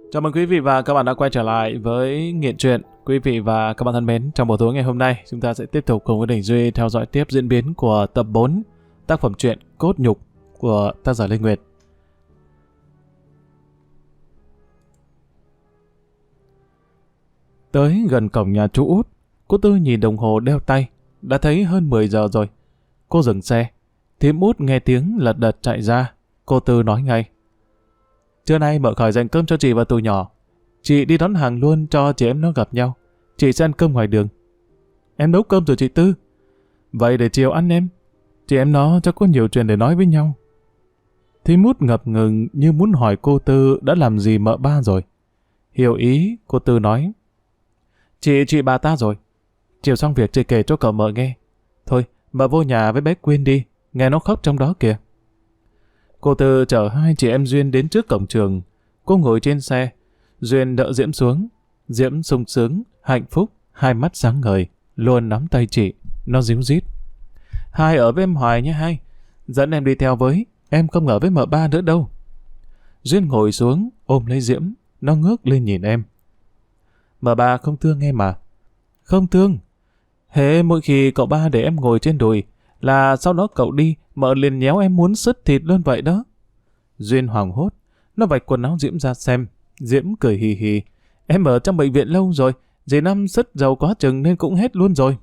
Chào mừng quý vị và các bạn đã quay trở lại với Nghiện Truyện. Quý vị và các bạn thân mến, trong buổi tối ngày hôm nay, chúng ta sẽ tiếp tục cùng với Đình Duy theo dõi tiếp diễn biến của tập 4 tác phẩm truyện Cốt Nhục của tác giả Lê Nguyệt. Tới gần cổng nhà chú Út, cô Tư nhìn đồng hồ đeo tay, đã thấy hơn 10 giờ rồi. Cô dừng xe, thím Út nghe tiếng lật đật chạy ra. Cô Tư nói ngay: "Trưa nay mợ khỏi dành cơm cho chị và tụi nhỏ. Chị đi đón hàng luôn cho chị em nó gặp nhau. Chị sẽ ăn cơm ngoài đường." "Em nấu cơm rồi chị Tư." "Vậy để chiều ăn em. Chị em nó chắc có nhiều chuyện để nói với nhau." Thím Út ngập ngừng như muốn hỏi cô Tư đã làm gì mợ ba rồi. Hiểu ý, cô Tư nói: Chị bà ta rồi. Chiều xong việc chị kể cho cậu mợ nghe. Thôi, mợ vô nhà với bé Quyên đi, nghe nó khóc trong đó kìa." Cô Tư chở hai chị em Duyên đến trước cổng trường. Cô ngồi trên xe, Duyên đỡ Diễm xuống. Diễm sung sướng, hạnh phúc, hai mắt sáng ngời, luôn nắm tay chị. Nó ríu rít: "Hai ở với em hoài nhé hai. Dẫn em đi theo với, em không ở với mợ ba nữa đâu." Duyên ngồi xuống, ôm lấy Diễm. Nó ngước lên nhìn em: "Mợ ba không thương em à?" "Không thương. Hễ mỗi khi cậu ba để em ngồi trên đùi, là sau đó cậu đi, mợ liền nhéo em muốn sứt thịt luôn vậy đó." Duyên hoảng hốt, nó vạch quần áo Diễm ra xem. Diễm cười hì hì: "Em ở trong bệnh viện lâu rồi, dì năm sứt dầu quá chừng nên cũng hết luôn rồi."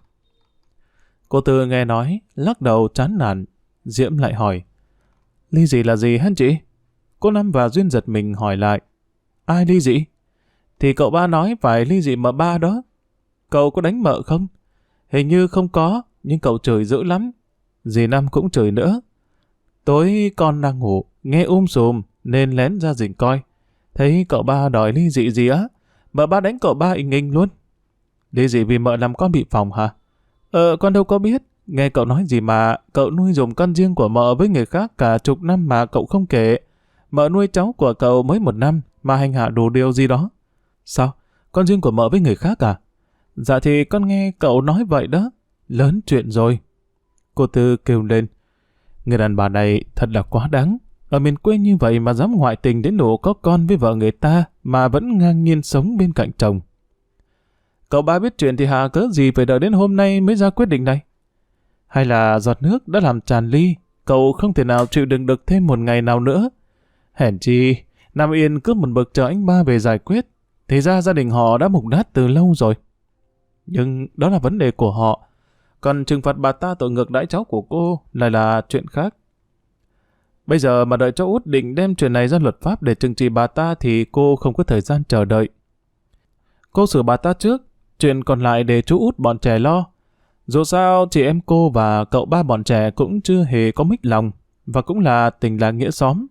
Cô Tư nghe nói, lắc đầu chán nản. Diễm lại hỏi: "Ly dị là gì hả chị?" Cô Năm và Duyên giật mình hỏi lại: "Ai ly dị?" "Thì cậu ba nói phải ly dị mợ ba đó." "Cậu có đánh mợ không?" "Hình như không có, nhưng cậu chửi dữ lắm." Dì Năm cũng chửi nữa. Tối con đang ngủ, nghe sùm nên lén ra rình coi. Thấy cậu ba đòi ly dị gì á, mợ ba đánh cậu ba ình ình luôn. "Ly dị vì mợ làm con bị phỏng hả?" Con đâu có biết. Nghe cậu nói gì mà cậu nuôi dùm con riêng của mợ với người khác cả chục năm mà cậu không kể. Mợ nuôi cháu của cậu mới 1 năm mà hành hạ đủ điều gì đó." "Sao? Con riêng của mợ với người khác à?" "Dạ thì con nghe cậu nói vậy đó." "Lớn chuyện rồi." Cô Tư kêu lên: "Người đàn bà này thật là quá đáng. Ở miền quê như vậy mà dám ngoại tình đến độ có con với vợ người ta mà vẫn ngang nhiên sống bên cạnh chồng." "Cậu ba biết chuyện thì hà cớ gì phải đợi đến hôm nay mới ra quyết định này? Hay là giọt nước đã làm tràn ly, cậu không thể nào chịu đựng được thêm một ngày nào nữa? Hèn chi, nằm yên cứ một bực chờ anh ba về giải quyết, thì ra gia đình họ đã mục nát từ lâu rồi. Nhưng đó là vấn đề của họ. Còn trừng phạt bà ta tội ngược đãi cháu của cô lại là chuyện khác. Bây giờ mà đợi cháu Út định đem chuyện này ra luật pháp để trừng trị bà ta thì cô không có thời gian chờ đợi. Cô xử bà ta trước, chuyện còn lại để chú Út bọn trẻ lo. Dù sao chị em cô và cậu ba bọn trẻ cũng chưa hề có mích lòng, và cũng là tình làng nghĩa xóm."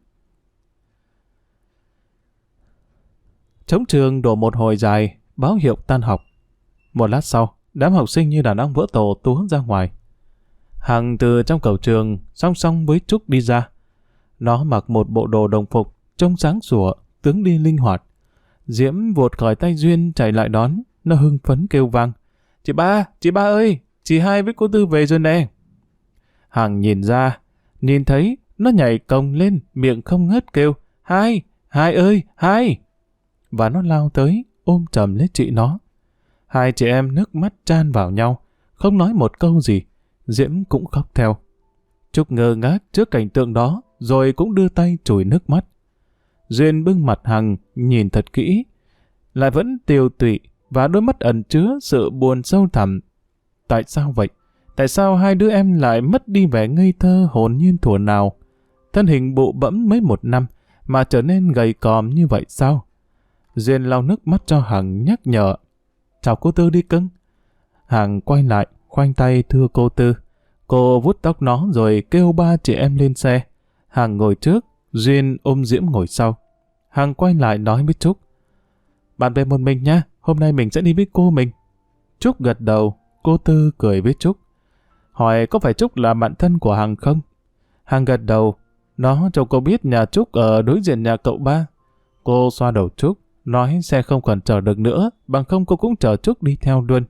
Trống trường đổ một hồi dài, báo hiệu tan học. Một lát sau, đám học sinh như đàn ong vỡ tổ túa ra ngoài. Hằng từ trong cổng trường song song với Trúc đi ra. Nó mặc một bộ đồ đồng phục, trông sáng sủa, tướng đi linh hoạt. Diễm vụt khỏi tay Duyên chạy lại đón, nó hưng phấn kêu vang: chị ba ơi, chị hai với cô Tư về rồi nè." Hằng nhìn ra, nhìn thấy nó nhảy cồng lên, miệng không ngớt kêu: Hai ơi, hai!" Và nó lao tới, ôm chầm lấy chị nó. Hai chị em nước mắt chan vào nhau, không nói một câu gì. Diễm cũng khóc theo. Trúc ngơ ngác trước cảnh tượng đó, rồi cũng đưa tay chùi nước mắt. Duyên bưng mặt Hằng, nhìn thật kỹ, lại vẫn tiều tụy và đôi mắt ẩn chứa sự buồn sâu thẳm. Tại sao vậy? Tại sao hai đứa em lại mất đi vẻ ngây thơ hồn nhiên thuở nào? Thân hình bụ bẫm mới 1 năm mà trở nên gầy còm như vậy sao? Duyên lau nước mắt cho Hằng, nhắc nhở: "Chào cô Tư đi cưng." Hằng quay lại, khoanh tay thưa cô Tư. Cô vuốt tóc nó rồi kêu ba chị em lên xe. Hằng ngồi trước, Duyên ôm Diễm ngồi sau. Hằng quay lại nói với Trúc: "Bạn về một mình nha, hôm nay mình sẽ đi với cô mình." Trúc gật đầu. Cô Tư cười với Trúc, hỏi có phải Trúc là bạn thân của Hằng không? Hằng gật đầu. Nó cho cô biết nhà Trúc ở đối diện nhà cậu ba. Cô xoa đầu Trúc, nói xe không còn chờ được nữa, bằng không cô cũng chờ Trúc đi theo luôn.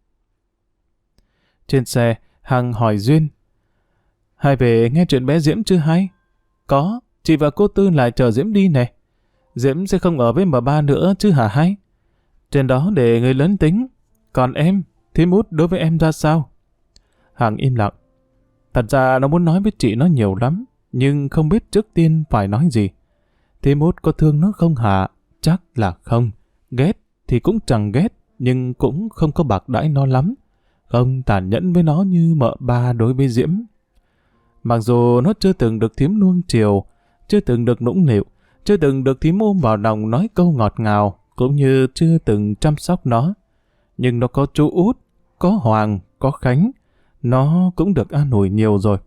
Trên xe, Hằng hỏi Duyên: "Hai về nghe chuyện bé Diễm chưa hay?" "Có, chị và cô Tư lại chờ Diễm đi nè." Diễm sẽ không ở với M3 nữa chứ hả hay? Trên đó để người lớn tính. Còn em, thím Út đối với em ra sao? Hằng im lặng. Thật ra nó muốn nói với chị nó nhiều lắm, nhưng không biết trước tiên phải nói gì. Thím Út có thương nó không hả? Chắc là không. Ghét thì cũng chẳng ghét, nhưng cũng không có bạc đãi nó lắm. Không tàn nhẫn với nó như M3 đối với Diễm. Mặc dù nó chưa từng được thím nuông chiều, chưa từng được nũng nịu, chưa từng được thím ôm vào lòng nói câu ngọt ngào, cũng như chưa từng chăm sóc nó. Nhưng nó có chú Út, có Hoàng, có Khánh, nó cũng được an ủi nhiều rồi.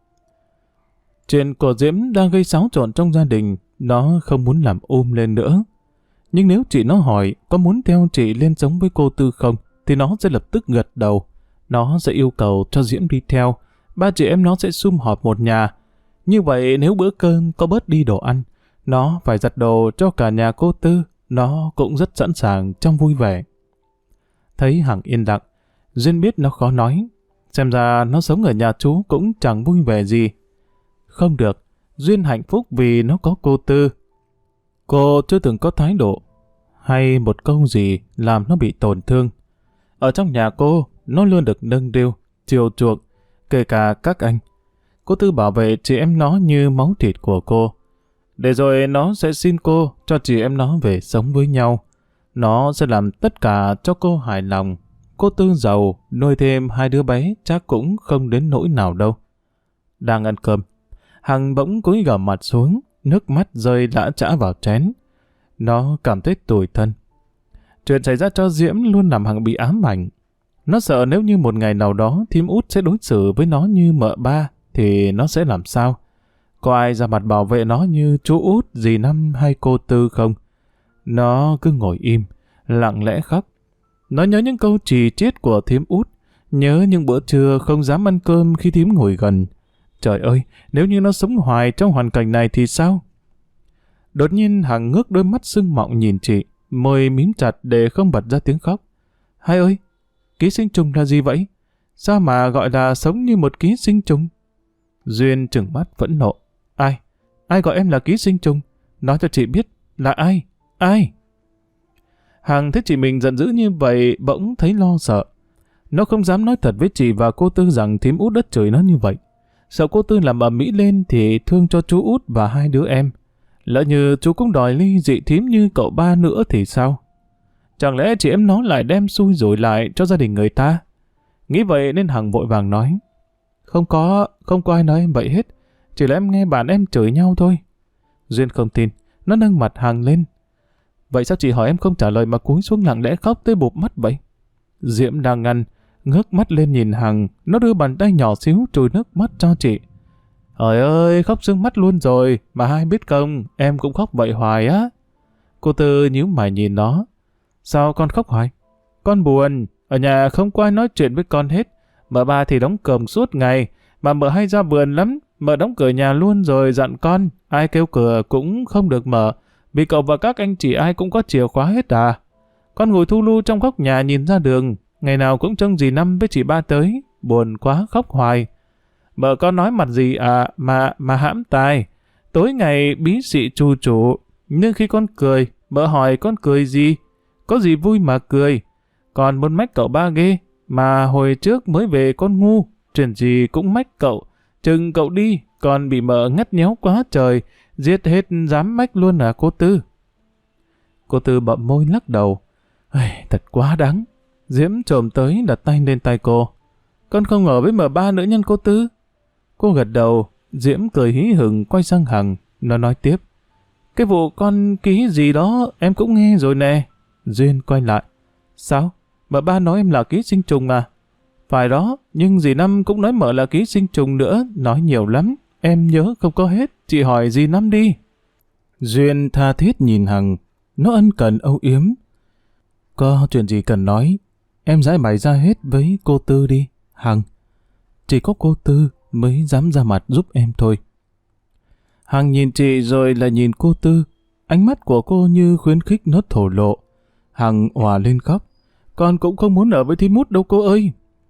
Chuyện của Diễm đang gây xáo trộn trong gia đình, nó không muốn làm lên nữa. Nhưng nếu chị nó hỏi có muốn theo chị lên sống với cô Tư không, thì nó sẽ lập tức gật đầu. Nó sẽ yêu cầu cho Diễm đi theo. Ba chị em nó sẽ sum họp một nhà. Như vậy nếu bữa cơm có bớt đi đồ ăn, nó phải giặt đồ cho cả nhà cô Tư, nó cũng rất sẵn sàng trong vui vẻ. Thấy Hằng yên lặng, Duyên biết nó khó nói. Xem ra nó sống ở nhà chú cũng chẳng vui vẻ gì. Không được, Duyên hạnh phúc vì nó có cô Tư. Cô chưa từng có thái độ hay một câu gì làm nó bị tổn thương. Ở trong nhà cô, nó luôn được nâng niu, chiều chuộng, kể cả các anh. Cô Tư bảo vệ chị em nó như máu thịt của cô. Để rồi nó sẽ xin cô cho chị em nó về sống với nhau. Nó sẽ làm tất cả cho cô hài lòng. Cô Tư giàu, nuôi thêm 2 đứa bé chắc cũng không đến nỗi nào đâu. Đang ăn cơm, Hằng bỗng cúi gằm mặt xuống, nước mắt rơi lã chã vào chén. Nó cảm thấy tủi thân. Chuyện xảy ra cho Diễm luôn làm Hằng bị ám ảnh. Nó sợ nếu như một ngày nào đó thím Út sẽ đối xử với nó như M3 thì nó sẽ làm sao? Có ai ra mặt bảo vệ nó như chú Út, dì Năm hay cô Tư không? Nó cứ ngồi im, lặng lẽ khóc. Nó nhớ những câu chì chiết của thím Út, nhớ những bữa trưa không dám ăn cơm khi thím ngồi gần. Trời ơi, nếu như nó sống hoài trong hoàn cảnh này thì sao? Đột nhiên Hằng ngước đôi mắt sưng mọng nhìn chị, môi mím chặt để không bật ra tiếng khóc. Hai ơi, ký sinh trùng là gì vậy? Sao mà gọi là sống như một ký sinh trùng? Duyên trừng mắt phẫn nộ. Ai? Ai gọi em là ký sinh trùng? Nói cho chị biết là ai? Ai? Hằng thấy chị mình giận dữ như vậy bỗng thấy lo sợ. Nó không dám nói thật với chị và cô Tư rằng thím Út đất trời nó như vậy. Sợ cô Tư làm ầm ĩ lên thì thương cho chú Út và 2 đứa em. Lỡ như chú cũng đòi ly dị thím như cậu ba nữa thì sao? Chẳng lẽ chị em nó lại đem xui rủi lại cho gia đình người ta? Nghĩ vậy nên Hằng vội vàng nói. Không có ai nói em vậy hết. Chỉ là em nghe bạn em chửi nhau thôi. Duyên không tin, nó nâng mặt Hằng lên. Vậy sao chị hỏi em không trả lời mà cúi xuống lặng lẽ khóc tới bụp mắt vậy? Diễm đang ngăn, ngước mắt lên nhìn Hằng, nó đưa bàn tay nhỏ xíu trùi nước mắt cho chị. Trời ơi, khóc sưng mắt luôn rồi, mà hai biết không, em cũng khóc vậy hoài á. Cô Tư nhíu mày nhìn nó. Sao con khóc hoài? Con buồn, ở nhà không có ai nói chuyện với con hết. Mợ ba thì đóng cổng suốt ngày, mà mợ hay ra vườn lắm. Mợ đóng cửa nhà luôn rồi dặn con, ai kêu cửa cũng không được mở, vì cậu và các anh chị ai cũng có chìa khóa hết à. Con ngồi thu lu trong góc nhà nhìn ra đường, ngày nào cũng trông dì Năm với chị ba tới, buồn quá khóc hoài. Mợ con nói mặt gì à mà hãm tai. Tối ngày bí xị trù chủ, nhưng khi con cười, mợ hỏi con cười gì? Có gì vui mà cười? Còn muốn mách cậu ba ghê, mà hồi trước mới về con ngu, chuyện gì cũng mách cậu. Chừng cậu đi, còn bị mợ ngắt nhéo quá trời, giết hết dám mách luôn à cô Tư. Cô Tư bậm môi lắc đầu. Thật quá đáng. Diễm trồm tới đặt tay lên tay cô. Con không ở với M3 nữa nhân cô Tư. Cô gật đầu, Diễm cười hí hửng quay sang Hằng, nó nói tiếp. Cái vụ con ký gì đó em cũng nghe rồi nè. Duyên quay lại. Sao? M3 nói em là ký sinh trùng à? Phải đó, nhưng dì Năm cũng nói mợ là ký sinh trùng nữa, nói nhiều lắm. Em nhớ không có hết, chị hỏi dì Năm đi. Duyên tha thiết nhìn Hằng, nó ân cần âu yếm. Có chuyện gì cần nói, em giải bày ra hết với cô Tư đi, Hằng. Chỉ có cô Tư mới dám ra mặt giúp em thôi. Hằng nhìn chị rồi lại nhìn cô Tư, ánh mắt của cô như khuyến khích nó thổ lộ. Hằng òa lên khóc. Con cũng không muốn ở với thím Út đâu cô ơi.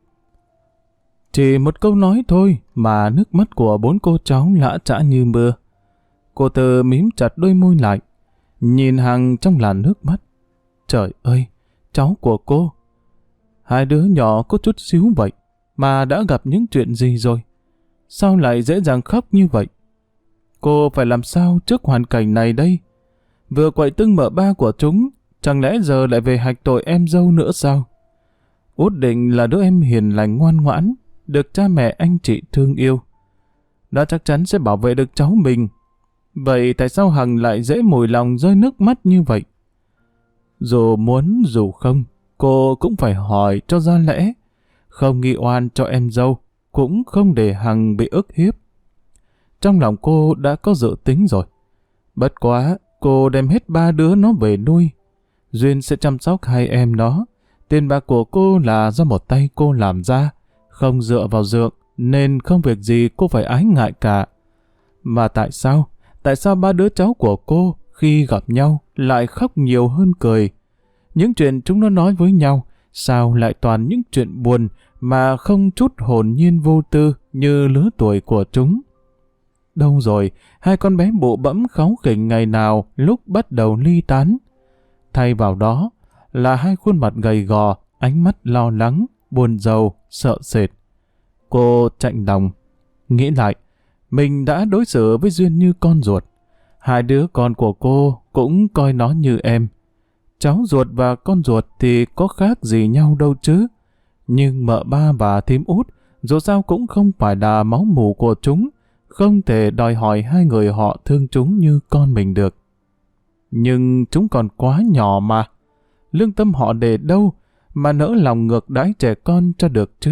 Chỉ một câu nói thôi mà nước mắt của 4 cô cháu lã chã như mưa. Cô Tư mím chặt đôi môi lại. nhìn Hằng trong làn nước mắt. Trời ơi, cháu của cô. Hai đứa nhỏ có chút xíu vậy, mà đã gặp những chuyện gì rồi? Sao lại dễ dàng khóc như vậy? Cô phải làm sao trước hoàn cảnh này đây? Vừa quậy tưng mợ ba của chúng, chẳng lẽ giờ lại về hạch tội em dâu nữa sao? Út Định là đứa em hiền lành ngoan ngoãn, được cha mẹ anh chị thương yêu. Đã chắc chắn sẽ bảo vệ được cháu mình. Vậy tại sao Hằng lại dễ mùi lòng rơi nước mắt như vậy? Dù muốn dù không, cô cũng phải hỏi cho ra lẽ. Không nghi oan cho em dâu, cũng không để Hằng bị ức hiếp. Trong lòng cô đã có dự tính rồi. Bất quá, cô đem hết ba đứa nó về nuôi. Duyên sẽ chăm sóc hai em nó. Tiền bạc của cô là do một tay cô làm ra, không dựa vào dượng, nên không việc gì cô phải ái ngại cả. Mà tại sao? Tại sao ba đứa cháu của cô khi gặp nhau lại khóc nhiều hơn cười? Những chuyện chúng nó nói với nhau, sao lại toàn những chuyện buồn mà không chút hồn nhiên vô tư như lứa tuổi của chúng? Đâu rồi, hai con bé bụ bẫm kháu khỉnh ngày nào lúc bắt đầu ly tán. Thay vào đó là hai khuôn mặt gầy gò, ánh mắt lo lắng, buồn rầu, sợ sệt. Cô chạnh lòng, nghĩ lại, mình đã đối xử với Duyên như con ruột. Hai đứa con của cô cũng coi nó như em. Cháu ruột và con ruột thì có khác gì nhau đâu chứ. Nhưng mợ ba và thím Út dù sao cũng không phải là máu mủ của chúng, không thể đòi hỏi hai người họ thương chúng như con mình được. Nhưng chúng còn quá nhỏ mà. Lương tâm họ để đâu mà nỡ lòng ngược đãi trẻ con cho được chứ.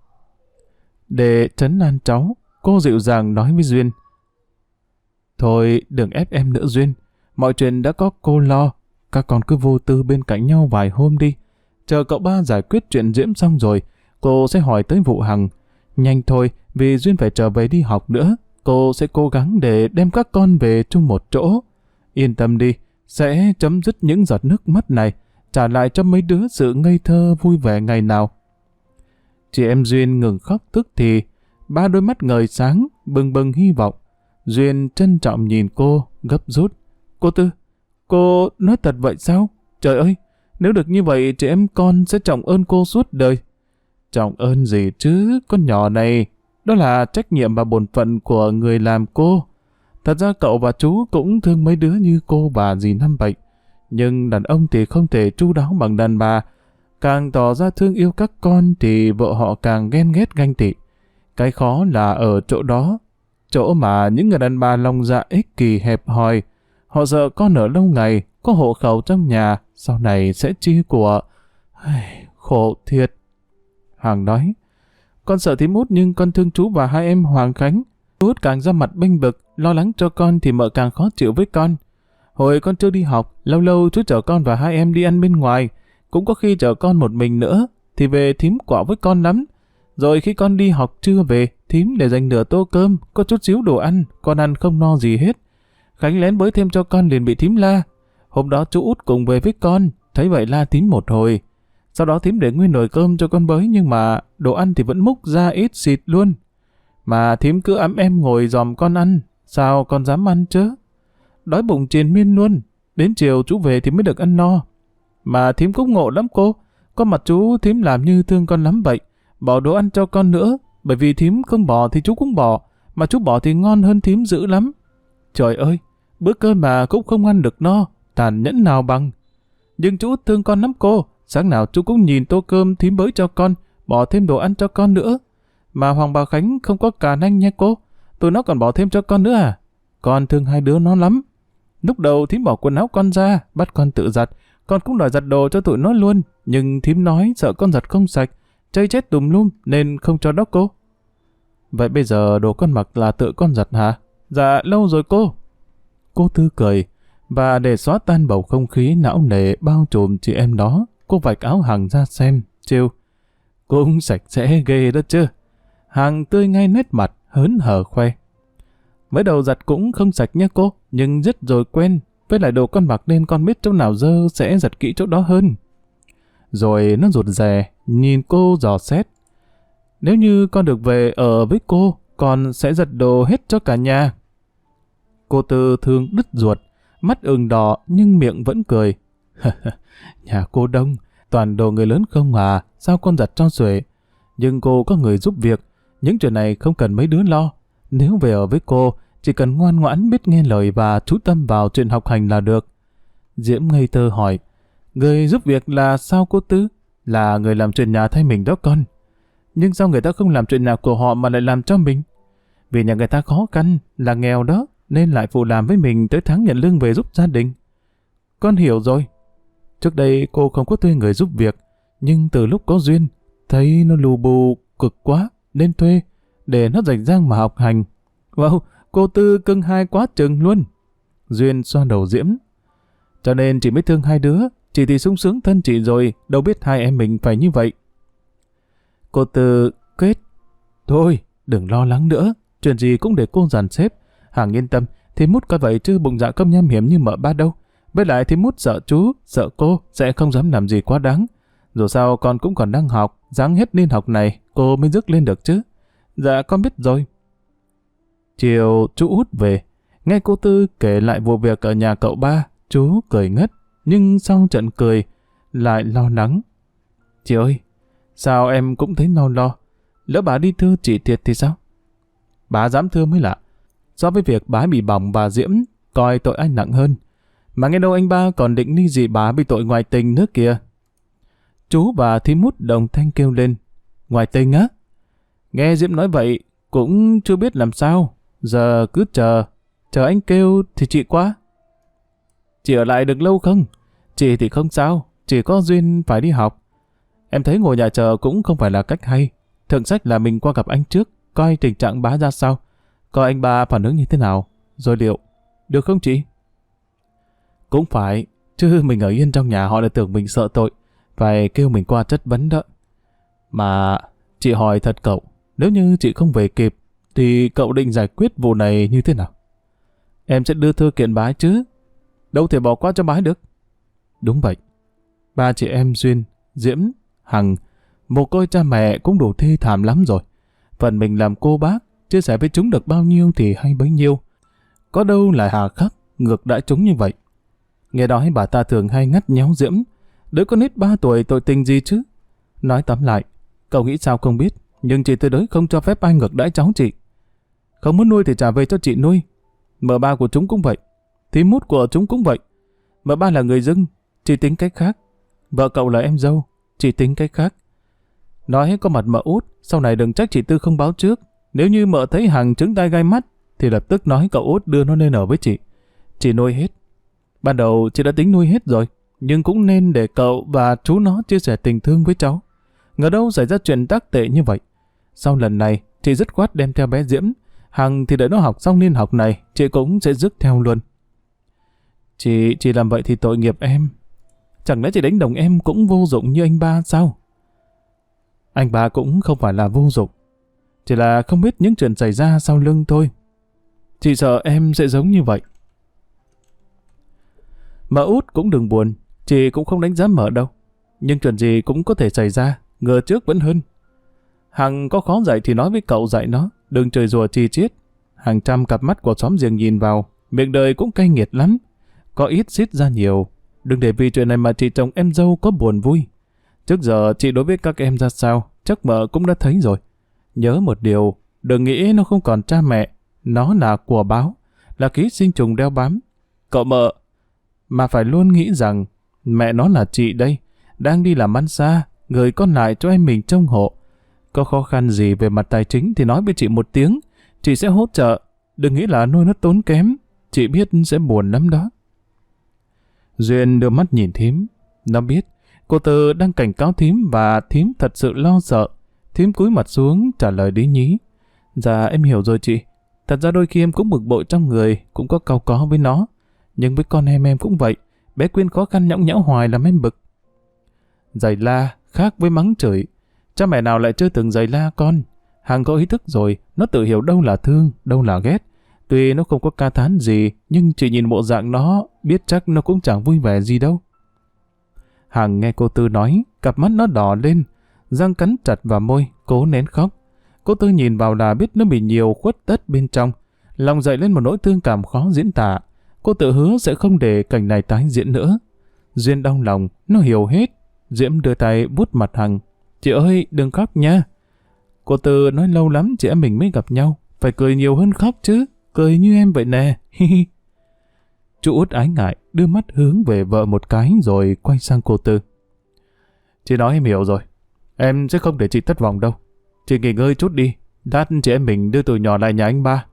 Để trấn an cháu, cô dịu dàng nói với Duyên. Thôi đừng ép em nữa Duyên, mọi chuyện đã có cô lo. Các con cứ vô tư bên cạnh nhau vài hôm đi. Chờ cậu ba giải quyết chuyện Diễm xong rồi, cô sẽ hỏi tới vụ Hằng. Nhanh thôi, vì Duyên phải trở về đi học nữa. Cô sẽ cố gắng để đem các con về chung một chỗ. Yên tâm đi, sẽ chấm dứt những giọt nước mắt này, trả lại cho mấy đứa sự ngây thơ vui vẻ ngày nào. Chị em Duyên ngừng khóc tức thì, ba đôi mắt ngời sáng, bừng bừng hy vọng. Duyên trân trọng nhìn cô, gấp rút. Cô Tư, cô nói thật vậy sao? Trời ơi, nếu được như vậy chị em con sẽ trọng ơn cô suốt đời. Trọng ơn gì chứ, con nhỏ này. Đó là trách nhiệm và bổn phận của người làm cô. Thật ra cậu và chú cũng thương mấy đứa như cô và dì Năm vậy. Nhưng đàn ông thì không thể chu đáo bằng đàn bà. Càng tỏ ra thương yêu các con thì vợ họ càng ghen ghét ganh tị. Cái khó là ở chỗ đó. Chỗ mà những người đàn bà lòng dạ ích kỷ hẹp hòi. Họ sợ con ở lâu ngày, có hộ khẩu trong nhà, sau này sẽ chia của. Khổ thiệt. Hằng nói, con sợ thím Út nhưng con thương chú và hai em Hoàng Khánh. Út càng ra mặt bênh vực, lo lắng cho con thì mợ càng khó chịu với con. Hồi con chưa đi học, lâu lâu chú chở con và hai em đi ăn bên ngoài, cũng có khi chở con một mình nữa, thì về thím quạo với con lắm. Rồi khi con đi học trưa về, thím để dành nửa tô cơm, có chút xíu đồ ăn, con ăn không no gì hết. Khánh lén bới thêm cho con liền bị thím la. Hôm đó chú Út cùng về với con, thấy vậy la thím một hồi. Sau đó thím để nguyên nồi cơm cho con bới nhưng mà đồ ăn thì vẫn múc ra ít xịt luôn. Mà thím cứ ẵm em ngồi dòm con ăn, sao con dám ăn chứ? Đói bụng triền miên luôn, đến chiều chú về thì mới được ăn no. Mà thím cũng ngộ lắm cô, con mặt chú thím làm như thương con lắm vậy, bỏ đồ ăn cho con nữa, bởi vì thím không bỏ thì chú cũng bỏ, mà chú bỏ thì ngon hơn thím dữ lắm. Trời ơi, bữa cơm mà cũng không ăn được no, tàn nhẫn nào bằng. Nhưng chú thương con lắm cô, sáng nào chú cũng nhìn tô cơm thím bới cho con, bỏ thêm đồ ăn cho con nữa. Mà Hoàng bà Khánh không có cà nanh nha cô, tụi nó còn bỏ thêm cho con nữa à? Con thương hai đứa nó lắm. Lúc đầu thím bỏ quần áo con ra, bắt con tự giặt, con cũng đòi giặt đồ cho tụi nó luôn, nhưng thím nói sợ con giặt không sạch, chây chết tùm lum nên không cho đó cô. Vậy bây giờ đồ con mặc là tự con giặt hả? Dạ lâu rồi cô. Cô Tư cười, và để xóa tan bầu không khí não nề bao trùm chị em đó, cô vạch áo Hằng ra xem, trêu. Cũng sạch sẽ ghê đó chứ. Hằng tươi ngay nét mặt, hớn hở khoe. Mới đầu giặt cũng không sạch nha cô, nhưng dứt rồi quen, với lại đồ con mặc nên con biết chỗ nào dơ sẽ giặt kỹ chỗ đó hơn. Rồi nó rụt rè, nhìn cô dò xét. Nếu như con được về ở với cô, con sẽ giặt đồ hết cho cả nhà. Cô Tư thương đứt ruột, mắt ửng đỏ nhưng miệng vẫn cười. Nhà cô đông, toàn đồ người lớn không à, sao con giặt cho xuể. Nhưng cô có người giúp việc, những chuyện này không cần mấy đứa lo. Nếu về ở với cô, chỉ cần ngoan ngoãn biết nghe lời và chú tâm vào chuyện học hành là được. Diễm ngây thơ hỏi, người giúp việc là sao cô Tư? Là người làm chuyện nhà thay mình đó con. Nhưng sao người ta không làm chuyện nhà của họ mà lại làm cho mình? Vì nhà người ta khó khăn, là nghèo đó, nên lại phụ làm với mình tới tháng nhận lương về giúp gia đình. Con hiểu rồi. Trước đây cô không có thuê người giúp việc, nhưng từ lúc có duyên, thấy nó lù bù, cực quá, nên thuê, để nó rảnh rang mà học hành. Wow, cô Tư cưng hai quá chừng luôn. Duyên xoa đầu Diễm. Cho nên chị mới thương hai đứa, chị thì sung sướng thân chị rồi, đâu biết hai em mình phải như vậy. Cô Tư kết. Thôi, đừng lo lắng nữa, chuyện gì cũng để cô dàn xếp. Hằng yên tâm, thì Mút coi vậy chứ bụng dạ không nham hiểm như mợ ba đâu. Với lại thì Mút sợ chú, sợ cô, sẽ không dám làm gì quá đáng. Dù sao con cũng còn đang học, ráng hết niên học này, cô mới dứt lên được chứ. Dạ con biết rồi. Chiều chú Út về, nghe cô Tư kể lại vụ việc ở nhà cậu ba, chú cười ngất, nhưng sau trận cười, lại lo lắng. Chị ơi, sao em cũng thấy lo? Lỡ bà đi thưa chị Thiệt thì sao? Bà dám thưa mới lạ. So với việc bà bị bỏng và Diễm, coi tội anh nặng hơn. Mà nghe đâu anh ba còn định ly dị bà bị tội ngoại tình nữa kìa. Chú và thím Mút đồng thanh kêu lên. Ngoại tình á? Nghe Diễm nói vậy, cũng chưa biết làm sao. Giờ cứ chờ anh kêu thì chị quá. Chị ở lại được lâu không? Chị thì không sao, chỉ có duyên phải đi học. Em thấy ngồi nhà chờ cũng không phải là cách hay. Thượng sách là mình qua gặp anh trước, coi tình trạng bá ra sao, coi anh ba phản ứng như thế nào, rồi liệu. Được không chị? Cũng phải, chứ mình ở yên trong nhà họ lại tưởng mình sợ tội, phải kêu mình qua chất vấn đó. Mà chị hỏi thật cậu, nếu như chị không về kịp, thì cậu định giải quyết vụ này như thế nào? Em sẽ đưa thư kiện bái chứ, đâu thể bỏ qua cho bái được. Đúng vậy, ba chị em Duyên, Diễm, Hằng, mồ côi cha mẹ cũng đủ thê thảm lắm rồi. Phần mình làm cô bác, chia sẻ với chúng được bao nhiêu thì hay bấy nhiêu. Có đâu là hà khắc, ngược đãi chúng như vậy. Nghe nói bà ta thường hay ngắt nhéo Diễm, đứa con nít 3 tuổi tội tình gì chứ. Nói tóm lại, cậu nghĩ sao không biết, nhưng chị tuyệt đối không cho phép ai ngược đãi cháu chị. Không muốn nuôi thì trả về cho chị nuôi. Mợ ba của chúng cũng vậy, thím Mút của chúng cũng vậy. Mợ ba là người dưng, chị tính cách khác. Vợ cậu là em dâu, chị tính cách khác. Nói có mặt mợ Út, sau này đừng trách chị Tư không báo trước. Nếu như mợ thấy Hằng trứng tai gai mắt, thì lập tức nói cậu Út đưa nó lên ở với chị. Chị nuôi hết. Ban đầu chị đã tính nuôi hết rồi, nhưng cũng nên để cậu và chú nó chia sẻ tình thương với cháu. Ngờ đâu xảy ra chuyện tác tệ như vậy. Sau lần này, chị dứt khoát đem theo bé Diễm. Hằng thì đợi nó học xong niên học này, chị cũng sẽ dứt theo luôn. Chị làm vậy thì tội nghiệp em. Chẳng lẽ chị đánh đồng em cũng vô dụng như anh ba sao? Anh ba cũng không phải là vô dụng, chỉ là không biết những chuyện xảy ra sau lưng thôi. Chị sợ em sẽ giống như vậy. Mợ Út cũng đừng buồn, chị cũng không đánh giá mợ đâu. Nhưng chuyện gì cũng có thể xảy ra, ngờ trước vẫn hơn. Hằng có khó dạy thì nói với cậu dạy nó, đừng chửi rủa chi chiết. Hàng trăm cặp mắt của xóm giềng nhìn vào, miệng đời cũng cay nghiệt lắm. Có ít xít ra nhiều, đừng để vì chuyện này mà chị chồng em dâu có buồn vui. Trước giờ chị đối với các em ra sao, chắc mợ cũng đã thấy rồi. Nhớ một điều, đừng nghĩ nó không còn cha mẹ, nó là của báo, là ký sinh trùng đeo bám. Cậu mợ, mà phải luôn nghĩ rằng mẹ nó là chị đây, đang đi làm ăn xa, gửi con lại cho em mình trông hộ. Có khó khăn gì về mặt tài chính thì nói với chị một tiếng, chị sẽ hỗ trợ. Đừng nghĩ là nuôi nó tốn kém, chị biết sẽ buồn lắm đó. Duyên đưa mắt nhìn thím, nó biết cô Tư đang cảnh cáo thím và thím thật sự lo sợ. Thím cúi mặt xuống trả lời lý nhí. Dạ em hiểu rồi chị. Thật ra đôi khi em cũng bực bội trong người, cũng có cau có với nó. Nhưng với con em cũng vậy. Bé Quyên khó khăn nhõng nhẽo hoài làm em bực. Giày la khác với mắng chửi. Cha mẹ nào lại chưa từng giày la con. Hằng có ý thức rồi, nó tự hiểu đâu là thương, đâu là ghét. Tuy nó không có ca thán gì, nhưng chỉ nhìn bộ dạng nó, biết chắc nó cũng chẳng vui vẻ gì đâu. Hằng nghe cô Tư nói, cặp mắt nó đỏ lên, răng cắn chặt vào môi, cố nén khóc. Cô Tư nhìn vào là biết nó bị nhiều khuất tất bên trong. Lòng dậy lên một nỗi thương cảm khó diễn tả. Cô tự hứa sẽ không để cảnh này tái diễn nữa. Duyên đau lòng, nó hiểu hết. Diễm đưa tay vuốt mặt Hằng. Chị ơi, đừng khóc nha. Cô Tư nói lâu lắm chị em mình mới gặp nhau. Phải cười nhiều hơn khóc chứ. Cười như em vậy nè. Chú Út ái ngại, đưa mắt hướng về vợ một cái rồi quay sang cô Tư. Chị nói em hiểu rồi. Em sẽ không để chị thất vọng đâu. Chị nghỉ ngơi chút đi. Lát chị em mình đưa tụi nhỏ lại nhà anh ba.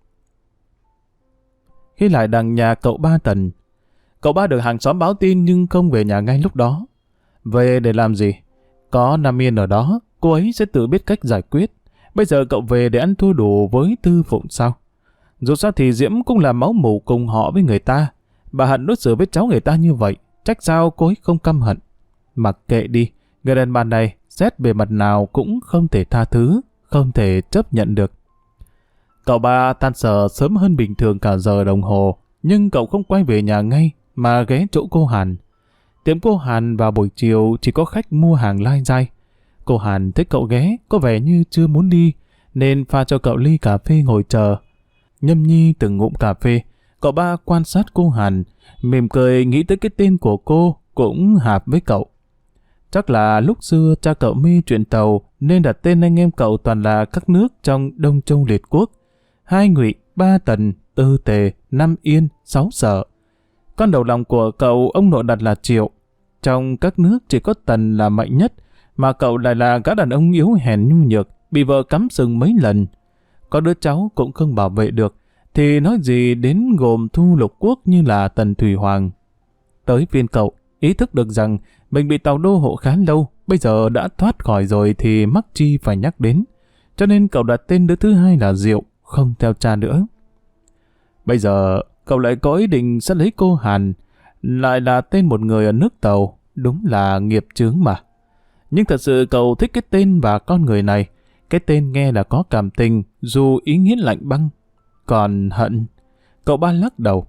Khi lại đằng nhà cậu ba Tần, cậu ba được hàng xóm báo tin nhưng không về nhà ngay lúc đó. Về để làm gì? Có Nam Yên ở đó, cô ấy sẽ tự biết cách giải quyết. Bây giờ cậu về để ăn thua đủ với Tư Phụng sao? Dù sao thì Diễm cũng là máu mủ cùng họ với người ta. Bà Hận đối xử với cháu người ta như vậy, trách sao cô ấy không căm hận. Mặc kệ đi, người đàn bà này xét về mặt nào cũng không thể tha thứ, không thể chấp nhận được. Cậu ba tan sở sớm hơn bình thường cả giờ đồng hồ, nhưng cậu không quay về nhà ngay mà ghé chỗ cô Hàn. Tiệm cô Hàn vào buổi chiều chỉ có khách mua hàng lai dai. Cô Hàn thấy cậu ghé, có vẻ như chưa muốn đi, nên pha cho cậu ly cà phê ngồi chờ. Nhâm nhi từng ngụm cà phê, cậu ba quan sát cô Hàn, mỉm cười nghĩ tới cái tên của cô cũng hợp với cậu. Chắc là lúc xưa cha cậu mê chuyện tàu nên đặt tên anh em cậu toàn là các nước trong Đông Châu Liệt Quốc. 2 Ngụy, 3 Tần, 4 Tề, 5 Yên, 6 Sở. Con đầu lòng của cậu ông nội đặt là Triệu. Trong các nước chỉ có Tần là mạnh nhất, mà cậu lại là gã đàn ông yếu hèn nhu nhược, bị vợ cắm sừng mấy lần. Có đứa cháu cũng không bảo vệ được, thì nói gì đến gồm thu lục quốc như là Tần Thủy Hoàng. Tới phiên cậu, ý thức được rằng mình bị tàu đô hộ khá lâu, bây giờ đã thoát khỏi rồi thì mắc chi phải nhắc đến. Cho nên cậu đặt tên đứa thứ hai là Diệu, không theo cha nữa. Bây giờ cậu lại có ý định sẽ lấy cô Hàn, lại là tên một người ở nước Tàu, đúng là nghiệp chướng mà. Nhưng thật sự cậu thích cái tên và con người này, cái tên nghe là có cảm tình, dù ý nghĩa lạnh băng. Còn hận, cậu ba lắc đầu.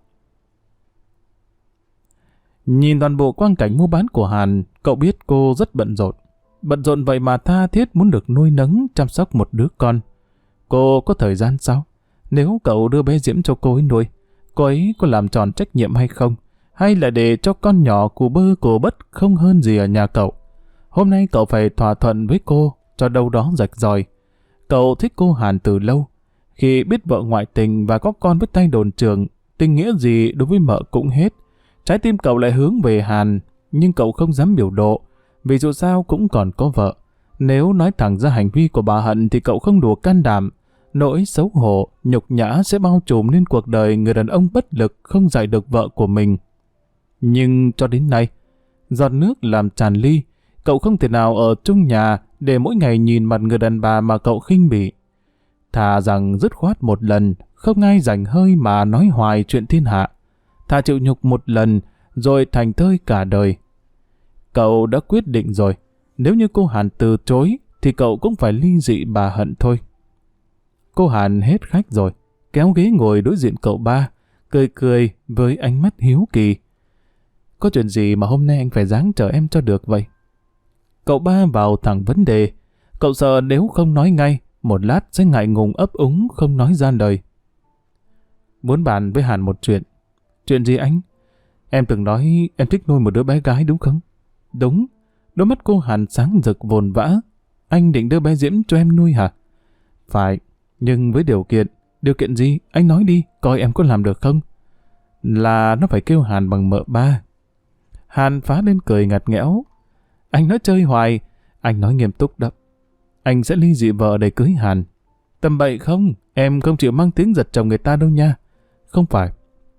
Nhìn toàn bộ quang cảnh mua bán của Hàn, cậu biết cô rất bận rộn. Bận rộn vậy mà tha thiết muốn được nuôi nấng, chăm sóc một đứa con. Cô có thời gian sao? Nếu cậu đưa bé Diễm cho cô ấy nuôi, cô ấy có làm tròn trách nhiệm hay không? Hay là để cho con nhỏ cù bơ cổ bất không hơn gì ở nhà cậu? Hôm nay cậu phải thỏa thuận với cô, cho đâu đó rạch ròi. Cậu thích cô Hàn từ lâu. Khi biết vợ ngoại tình và có con với tay đồn trưởng, tình nghĩa gì đối với mợ cũng hết. Trái tim cậu lại hướng về Hàn, nhưng cậu không dám biểu lộ, vì dù sao cũng còn có vợ. Nếu nói thẳng ra hành vi của bà Hận thì cậu không đủ can đảm. Nỗi xấu hổ, nhục nhã sẽ bao trùm lên cuộc đời người đàn ông bất lực không dạy được vợ của mình. Nhưng cho đến nay, giọt nước làm tràn ly, cậu không thể nào ở chung nhà để mỗi ngày nhìn mặt người đàn bà mà cậu khinh bỉ. Thà rằng dứt khoát một lần, không ai rảnh hơi mà nói hoài chuyện thiên hạ. Thà chịu nhục một lần, rồi thành thơi cả đời. Cậu đã quyết định rồi, nếu như cô Hàn từ chối, thì cậu cũng phải ly dị bà Hận thôi. Cô Hàn hết khách rồi, kéo ghế ngồi đối diện cậu ba, cười cười với ánh mắt hiếu kỳ. Có chuyện gì mà hôm nay anh phải ráng chờ em cho được vậy? Cậu ba vào thẳng vấn đề. Cậu sợ nếu không nói ngay, một lát sẽ ngại ngùng ấp úng không nói ra lời. Muốn bàn với Hàn một chuyện. Chuyện gì anh? Em từng nói em thích nuôi một đứa bé gái đúng không? Đúng. Đôi mắt cô Hàn sáng rực vồn vã. Anh định đưa bé Diễm cho em nuôi hả? Phải, nhưng với điều kiện. Điều kiện gì? Anh nói đi, coi em có làm được không? Là nó phải kêu Hàn bằng mợ ba. Hàn phá lên cười ngặt nghẽo. Anh nói chơi hoài. Anh nói nghiêm túc đó. Anh sẽ ly dị vợ để cưới Hàn. Tầm bậy không? Em không chịu mang tiếng giật chồng người ta đâu nha. Không phải.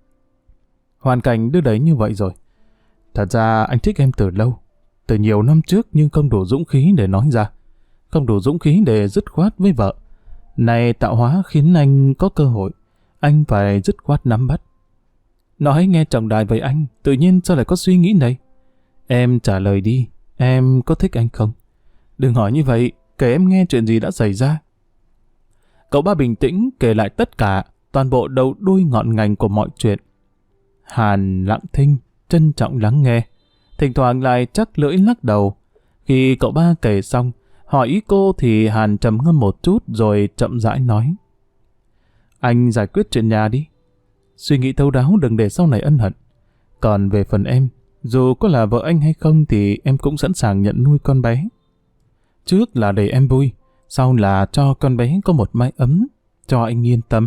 Hoàn cảnh đưa đẩy như vậy rồi. Thật ra anh thích em từ lâu. Từ nhiều năm trước nhưng không đủ dũng khí để nói ra. Không đủ dũng khí để dứt khoát với vợ. Này tạo hóa khiến anh có cơ hội. Anh phải dứt khoát nắm bắt. Nói nghe trọng đại vậy anh, tự nhiên sao lại có suy nghĩ này? Em trả lời đi, em có thích anh không? Đừng hỏi như vậy, kể em nghe chuyện gì đã xảy ra. Cậu ba bình tĩnh kể lại tất cả, toàn bộ đầu đuôi ngọn ngành của mọi chuyện. Hàn lặng thinh, trân trọng lắng nghe, thỉnh thoảng lại chắc lưỡi lắc đầu. Khi cậu ba kể xong, hỏi ý cô thì Hàn trầm ngâm một chút rồi chậm rãi nói. Anh giải quyết chuyện nhà đi. suy nghĩ thấu đáo đừng để sau này ân hận. Còn về phần em, dù có là vợ anh hay không thì em cũng sẵn sàng nhận nuôi con bé. Trước là để em vui, sau là cho con bé có một mái ấm, cho anh yên tâm.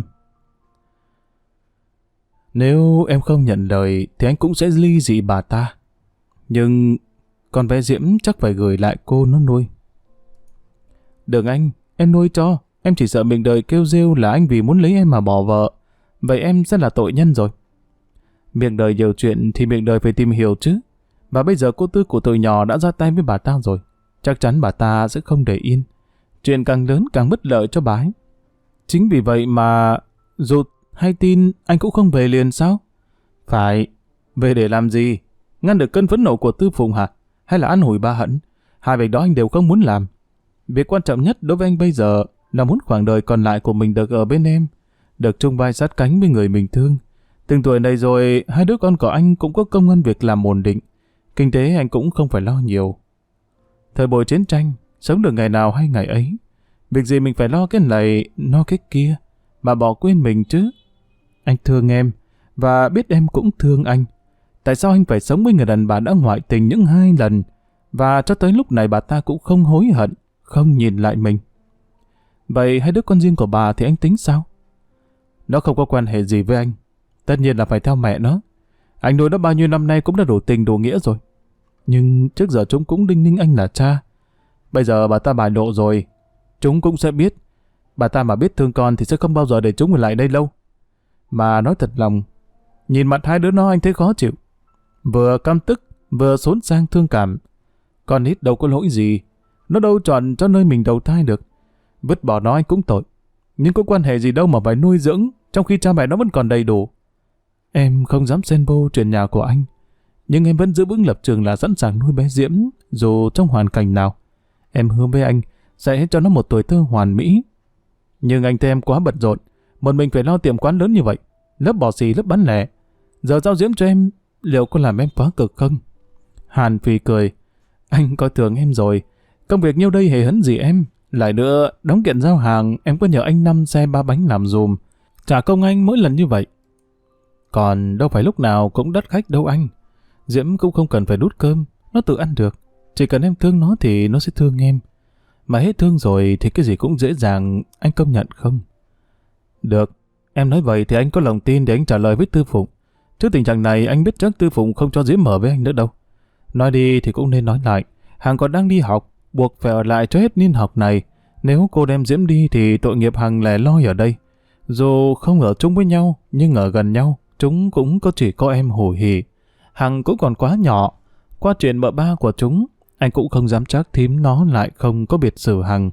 Nếu em không nhận lời thì anh cũng sẽ ly dị bà ta. Nhưng con bé Diễm chắc phải gửi lại cô nó nuôi. Đừng anh, em nuôi cho. Em chỉ sợ miệng đời kêu rêu là anh vì muốn lấy em mà bỏ vợ. Vậy em sẽ là tội nhân rồi. Miệng đời nhiều chuyện thì miệng đời phải tìm hiểu chứ. Và bây giờ cô Tư của tụi nhỏ đã ra tay với bà ta rồi. Chắc chắn bà ta sẽ không để yên. Chuyện càng lớn càng bất lợi cho bà ấy. Chính vì vậy mà dù hay tin anh cũng không về liền sao? Phải, về để làm gì? Ngăn được cơn phẫn nộ của Tư Phụng hả? Hay là ăn hủi ba Hận? Hai việc đó anh đều không muốn làm. Việc quan trọng nhất đối với anh bây giờ là muốn khoảng đời còn lại của mình được ở bên em, được chung vai sát cánh với người mình thương. Từng tuổi này rồi, hai đứa con của anh cũng có công ăn việc làm ổn định. Kinh tế anh cũng không phải lo nhiều. Thời buổi chiến tranh, sống được ngày nào hay ngày ấy. Việc gì mình phải lo cái này, lo cái kia, mà bỏ quên mình chứ. Anh thương em, và biết em cũng thương anh. Tại sao anh phải sống với người đàn bà đã ngoại tình những 2 lần, và cho tới lúc này bà ta cũng không hối hận, không nhìn lại mình. Vậy hai đứa con riêng của bà thì anh tính sao? Nó không có quan hệ gì với anh. Tất nhiên là phải theo mẹ nó. Anh nuôi nó bao nhiêu năm nay cũng đã đủ tình đủ nghĩa rồi. Nhưng trước giờ chúng cũng đinh ninh anh là cha. Bây giờ bà ta bại lộ rồi, chúng cũng sẽ biết. Bà ta mà biết thương con thì sẽ không bao giờ để chúng ở lại đây lâu. Mà nói thật lòng, nhìn mặt hai đứa nó anh thấy khó chịu. Vừa căm tức, vừa xốn sang thương cảm. Con nít đâu có lỗi gì. Nó đâu chọn cho nơi mình đầu thai được. Vứt bỏ nó anh cũng tội. Nhưng có quan hệ gì đâu mà phải nuôi dưỡng, trong khi cha mẹ nó vẫn còn đầy đủ. Em không dám xen vô chuyện nhà của anh. Nhưng em vẫn giữ vững lập trường là sẵn sàng nuôi bé Diễm, dù trong hoàn cảnh nào. Em hứa với anh sẽ cho nó một tuổi thơ hoàn mỹ. Nhưng anh thấy em quá bận rộn. Một mình phải lo tiệm quán lớn như vậy, lớp bò xì, lớp bán lẻ. Giờ giao Diễm cho em, liệu có làm em quá cực không? Hàn phì cười. Anh coi thường em rồi. Công việc nhiêu đây hề hấn gì em. Lại nữa, đóng kiện giao hàng, em có nhờ anh 5 xe 3 bánh làm dùm. Trả công anh mỗi lần như vậy. Còn đâu phải lúc nào cũng đắt khách đâu anh. Diễm cũng không cần phải đút cơm, nó tự ăn được. Chỉ cần em thương nó thì nó sẽ thương em. Mà hết thương rồi thì cái gì cũng dễ dàng, anh công nhận không? Được, em nói vậy thì anh có lòng tin để anh trả lời với Tư Phụng. Trước tình trạng này anh biết chắc Tư Phụng không cho Diễm mở với anh nữa đâu. Nói đi thì cũng nên nói lại. Hằng còn đang đi học, buộc phải ở lại cho hết niên học này. Nếu cô đem Diễm đi thì tội nghiệp Hằng lẻ loi ở đây. Dù không ở chung với nhau, nhưng ở gần nhau, chúng cũng chỉ có em hủi hỉ. Hằng cũng còn quá nhỏ. Qua chuyện vợ ba của chúng, anh cũng không dám chắc thím nó lại không có biệt xử Hằng.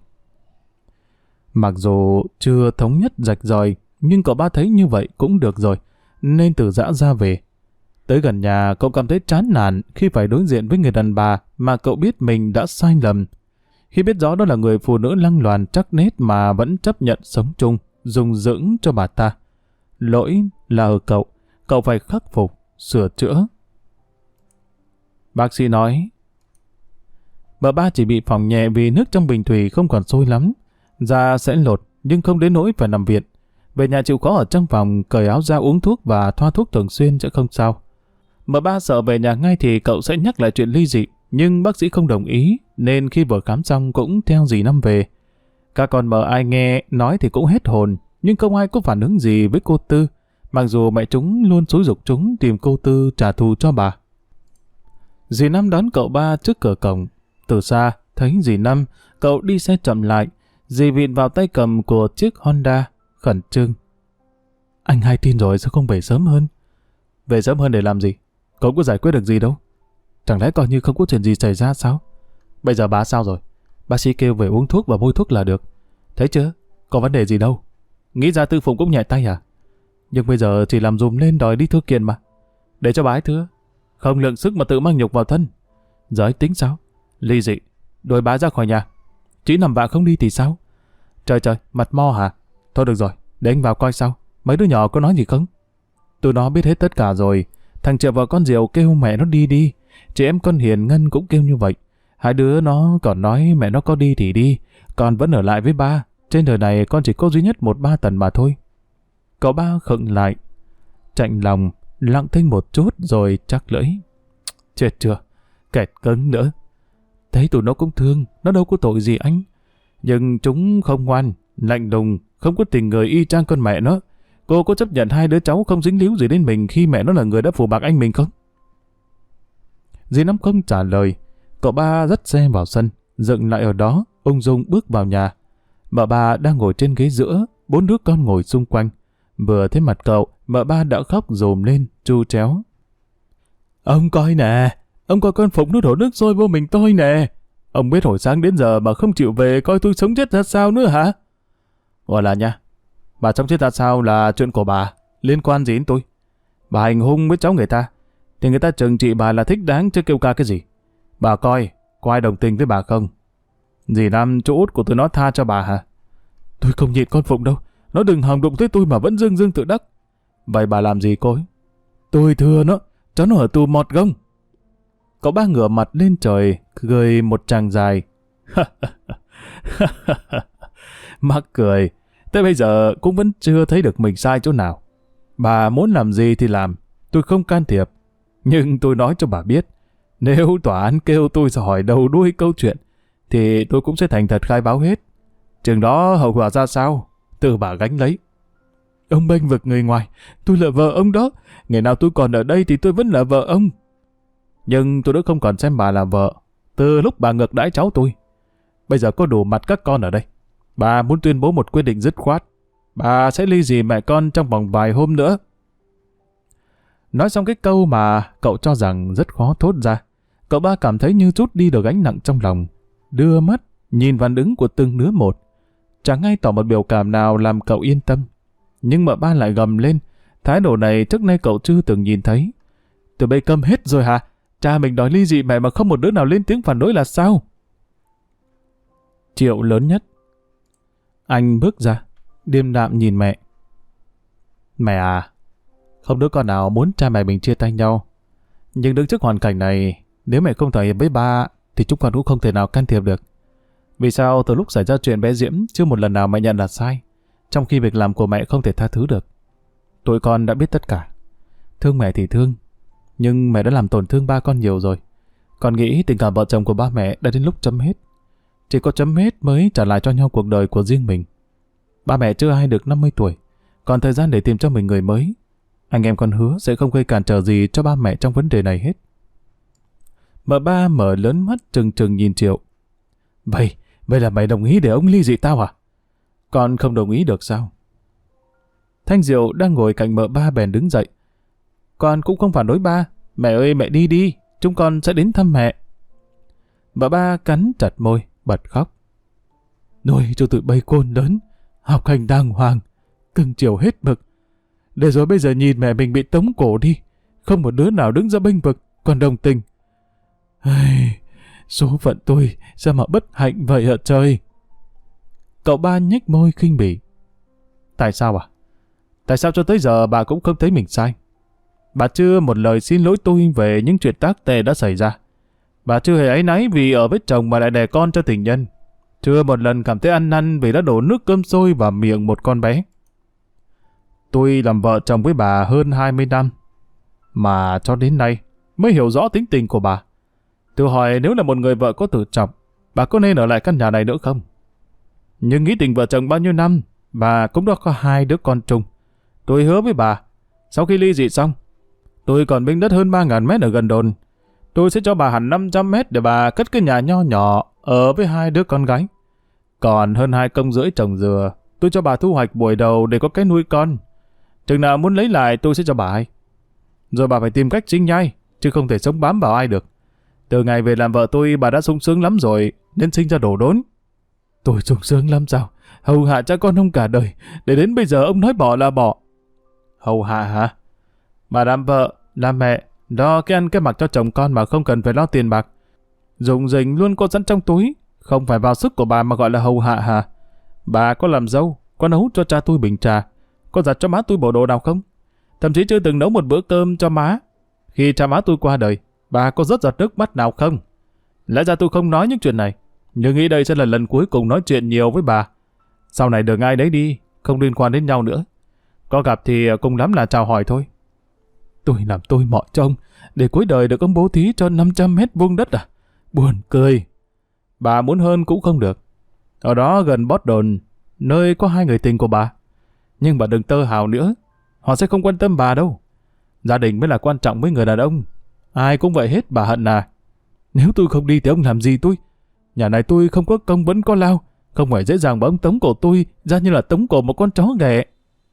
Mặc dù chưa thống nhất rạch ròi, nhưng cậu ba thấy như vậy cũng được rồi, nên từ giã ra về. Tới gần nhà, cậu cảm thấy chán nản khi phải đối diện với người đàn bà mà cậu biết mình đã sai lầm. Khi biết rõ đó là người phụ nữ lăng loàn chắc nết mà vẫn chấp nhận sống chung, dùng dưỡng cho bà ta. Lỗi là ở cậu phải khắc phục, sửa chữa. Bác sĩ nói, bà ba chỉ bị phỏng nhẹ vì nước trong bình thủy không còn sôi lắm. Da sẽ lột, nhưng không đến nỗi phải nằm viện. Về nhà chịu khó ở trong phòng, cởi áo ra uống thuốc và thoa thuốc thường xuyên sẽ không sao. Bà ba sợ về nhà ngay thì cậu sẽ nhắc lại chuyện ly dị, nhưng bác sĩ không đồng ý, nên khi vừa khám xong cũng theo dì Năm về. Các con mợ ai nghe nói thì cũng hết hồn, nhưng không ai có phản ứng gì với cô Tư, mặc dù mẹ chúng luôn xúi giục chúng tìm cô Tư trả thù cho bà. Dì Năm đón cậu ba trước cửa cổng. Từ xa, thấy dì Năm, cậu đi xe chậm lại, dì vịn vào tay cầm của chiếc Honda, khẩn trương. Anh hay tin rồi sao không về sớm hơn? Về sớm hơn để làm gì? Cậu có giải quyết được gì đâu. Chẳng lẽ coi như không có chuyện gì xảy ra sao? Bây giờ bà sao rồi? Bác sĩ kêu về uống thuốc và bôi thuốc là được. Thấy chưa? Có vấn đề gì đâu. Nghĩ ra Tư Phụng cũng nhẹ tay à? Nhưng bây giờ chỉ làm dùm lên đòi đi thư kiện mà. Để cho bà ấy thưa. Không lượng sức mà tự mang nhục vào thân. Giờ ấy tính sao? Ly dị, đuổi bà ra khỏi nhà. Chỉ nằm vạ không đi thì sao? Trời, mặt mo hả? Thôi được rồi, để anh vào coi sao. Mấy đứa nhỏ có nói gì không? Tụi nó biết hết tất cả rồi. Thằng Triệu và con Diệu kêu mẹ nó đi. Chị em con Hiền Ngân cũng kêu như vậy. Hai đứa nó còn nói mẹ nó có đi thì đi, con vẫn ở lại với ba. Trên đời này con chỉ có duy nhất một ba Tần mà thôi. Cậu ba khựng lại. chạnh lòng, lặng thinh một chút rồi chắc lưỡi. Chết chưa, kẹt cứng nữa. Thấy tụi nó cũng thương, nó đâu có tội gì anh. Nhưng chúng không ngoan, lạnh lùng, không có tình người y chang con mẹ nó. Cô có chấp nhận hai đứa cháu không dính líu gì đến mình khi mẹ nó là người đã phù bạc anh mình không? Dì Năm không trả lời. Cậu ba dắt xe vào sân, dựng lại ở đó, ung dung bước vào nhà. Mợ ba đang ngồi trên ghế giữa, 4 đứa con ngồi xung quanh. Vừa thấy mặt cậu, mợ ba đã khóc rồm lên, tru tréo. Ông coi nè, ông coi con Phụng nó đổ nước sôi vô mình tôi nè. Ông biết hồi sáng đến giờ mà không chịu về coi tôi sống chết ra sao nữa hả? Gọi là nha, bà sống chết ra sao là chuyện của bà, liên quan gì đến tôi? Bà hành hung với cháu người ta, thì người ta trừng trị bà là thích đáng chứ kêu ca cái gì. Bà coi, có ai đồng tình với bà không? Dì Năm chú út của tôi nó tha cho bà hả? Tôi không nhịn con Phụng đâu, nó đừng hòng đụng tới tôi mà vẫn dưng dưng tự đắc. Vậy bà làm gì cô ấy? Tôi thưa nó, cháu nó ở tù mọt gông. Cậu ba ngửa mặt lên trời, cười một tràng dài. Mắc cười, tới bây giờ cũng vẫn chưa thấy được mình sai chỗ nào. Bà muốn làm gì thì làm, tôi không can thiệp. Nhưng tôi nói cho bà biết, nếu tòa án kêu tôi hỏi đầu đuôi câu chuyện, thì tôi cũng sẽ thành thật khai báo hết. Chừng đó hậu quả ra sao, tự bà gánh lấy. Ông bênh vực người ngoài, tôi là vợ ông đó. Ngày nào tôi còn ở đây thì tôi vẫn là vợ ông. Nhưng tôi đã không còn xem bà là vợ từ lúc bà ngược đãi cháu tôi. Bây giờ có đủ mặt các con ở đây. Bà muốn tuyên bố một quyết định dứt khoát. Bà sẽ ly dị mẹ con trong vòng vài hôm nữa. Nói xong cái câu mà cậu cho rằng rất khó thốt ra, cậu ba cảm thấy như trút đi được gánh nặng trong lòng. Đưa mắt nhìn phản ứng của từng đứa một. Chẳng ai tỏ một biểu cảm nào làm cậu yên tâm. Nhưng mợ ba lại gầm lên. Thái độ này trước nay cậu chưa từng nhìn thấy. Tụi bay câm hết rồi hả? Cha mình đòi ly dị mẹ mà không một đứa nào lên tiếng phản đối là sao? Triệu lớn nhất. Anh bước ra, điềm đạm nhìn mẹ. Mẹ à, không đứa con nào muốn cha mẹ mình chia tay nhau. Nhưng đứng trước hoàn cảnh này, nếu mẹ không thỏa hiệp với ba, thì chúng con cũng không thể nào can thiệp được. Vì sao từ lúc xảy ra chuyện bé Diễm, chưa một lần nào mẹ nhận là sai, trong khi việc làm của mẹ không thể tha thứ được. Tụi con đã biết tất cả. Thương mẹ thì thương, nhưng mẹ đã làm tổn thương ba con nhiều rồi. Con nghĩ tình cảm vợ chồng của ba mẹ đã đến lúc chấm hết. Chỉ có chấm hết mới trả lại cho nhau cuộc đời của riêng mình. Ba mẹ chưa ai được 50 tuổi, còn thời gian để tìm cho mình người mới. Anh em con hứa sẽ không gây cản trở gì cho ba mẹ trong vấn đề này hết. Mợ ba mở lớn mắt trừng trừng nhìn Triệu. Vậy là mày đồng ý để ông ly dị tao à? Con không đồng ý được sao? Thanh Diệu đang ngồi cạnh mợ ba bèn đứng dậy. Con cũng không phản đối ba. Mẹ ơi, mẹ đi đi, chúng con sẽ đến thăm mẹ. Mợ ba cắn chặt môi, bật khóc. Nuôi cho tụi bay khôn lớn, học hành đàng hoàng, cưng chiều hết mực. Để rồi bây giờ nhìn mẹ mình bị tống cổ đi, không một đứa nào đứng ra bênh vực, còn đồng tình. Số phận tôi sao mà bất hạnh vậy hả trời? Cậu ba nhếch môi khinh bỉ. Tại sao à? Tại sao cho tới giờ bà cũng không thấy mình sai? Bà chưa một lời xin lỗi tôi về những chuyện tác tệ đã xảy ra. Bà chưa hề áy náy vì ở với chồng mà lại đẻ con cho tình nhân. Chưa một lần cảm thấy ăn năn vì đã đổ nước cơm sôi vào miệng một con bé. Tôi làm vợ chồng với bà hơn 20 năm, mà cho đến nay mới hiểu rõ tính tình của bà. Tôi hỏi nếu là một người vợ có tự trọng, bà có nên ở lại căn nhà này nữa không? Nhưng nghĩ tình vợ chồng bao nhiêu năm, bà cũng đã có 2 đứa con chung. Tôi hứa với bà, sau khi ly dị xong, tôi còn miếng đất hơn 3.000 mét ở gần đồn. Tôi sẽ cho bà hẳn 500 mét để bà cất cái nhà nho nhỏ ở với 2 đứa con gái. Còn hơn 2 công rưỡi trồng dừa, tôi cho bà thu hoạch buổi đầu để có cái nuôi con. Chừng nào muốn lấy lại tôi sẽ cho bà hay. Rồi bà phải tìm cách sinh nhai, chứ không thể sống bám vào ai được. Từ ngày về làm vợ tôi, bà đã sung sướng lắm rồi, nên sinh ra đổ đốn. Tôi sung sướng lắm sao? Hầu hạ cha con ông cả đời, để đến bây giờ ông nói bỏ là bỏ. Hầu hạ hả? Bà làm vợ, làm mẹ, lo cái ăn cái mặc cho chồng con mà không cần phải lo tiền bạc. Dùng dình luôn có sẵn trong túi, không phải vào sức của bà mà gọi là hầu hạ hả? Bà có làm dâu, có nấu cho cha tôi bình trà, có giặt cho má tôi bộ đồ nào không? Thậm chí chưa từng nấu một bữa cơm cho má. Khi cha má tôi qua đời, bà có rớt giọt nước mắt nào không? Lẽ ra tôi không nói những chuyện này, nhưng nghĩ đây sẽ là lần cuối cùng nói chuyện nhiều với bà. Sau này đường ai đấy đi, không liên quan đến nhau nữa. Có gặp thì cùng lắm là chào hỏi thôi. Tôi làm tôi mọi cho ông, để cuối đời được ông bố thí cho 500 mét vuông đất à? Buồn cười. Bà muốn hơn cũng không được. Ở đó gần Boston, nơi có 2 người tình của bà. Nhưng bà đừng tơ hào nữa, họ sẽ không quan tâm bà đâu. Gia đình mới là quan trọng với người đàn ông. Ai cũng vậy hết, bà Hận à. Nếu tôi không đi thì ông làm gì tôi? Nhà này tôi không có công vẫn có lao, không phải dễ dàng mà ông tống cổ tôi ra như là tống cổ một con chó ghẻ.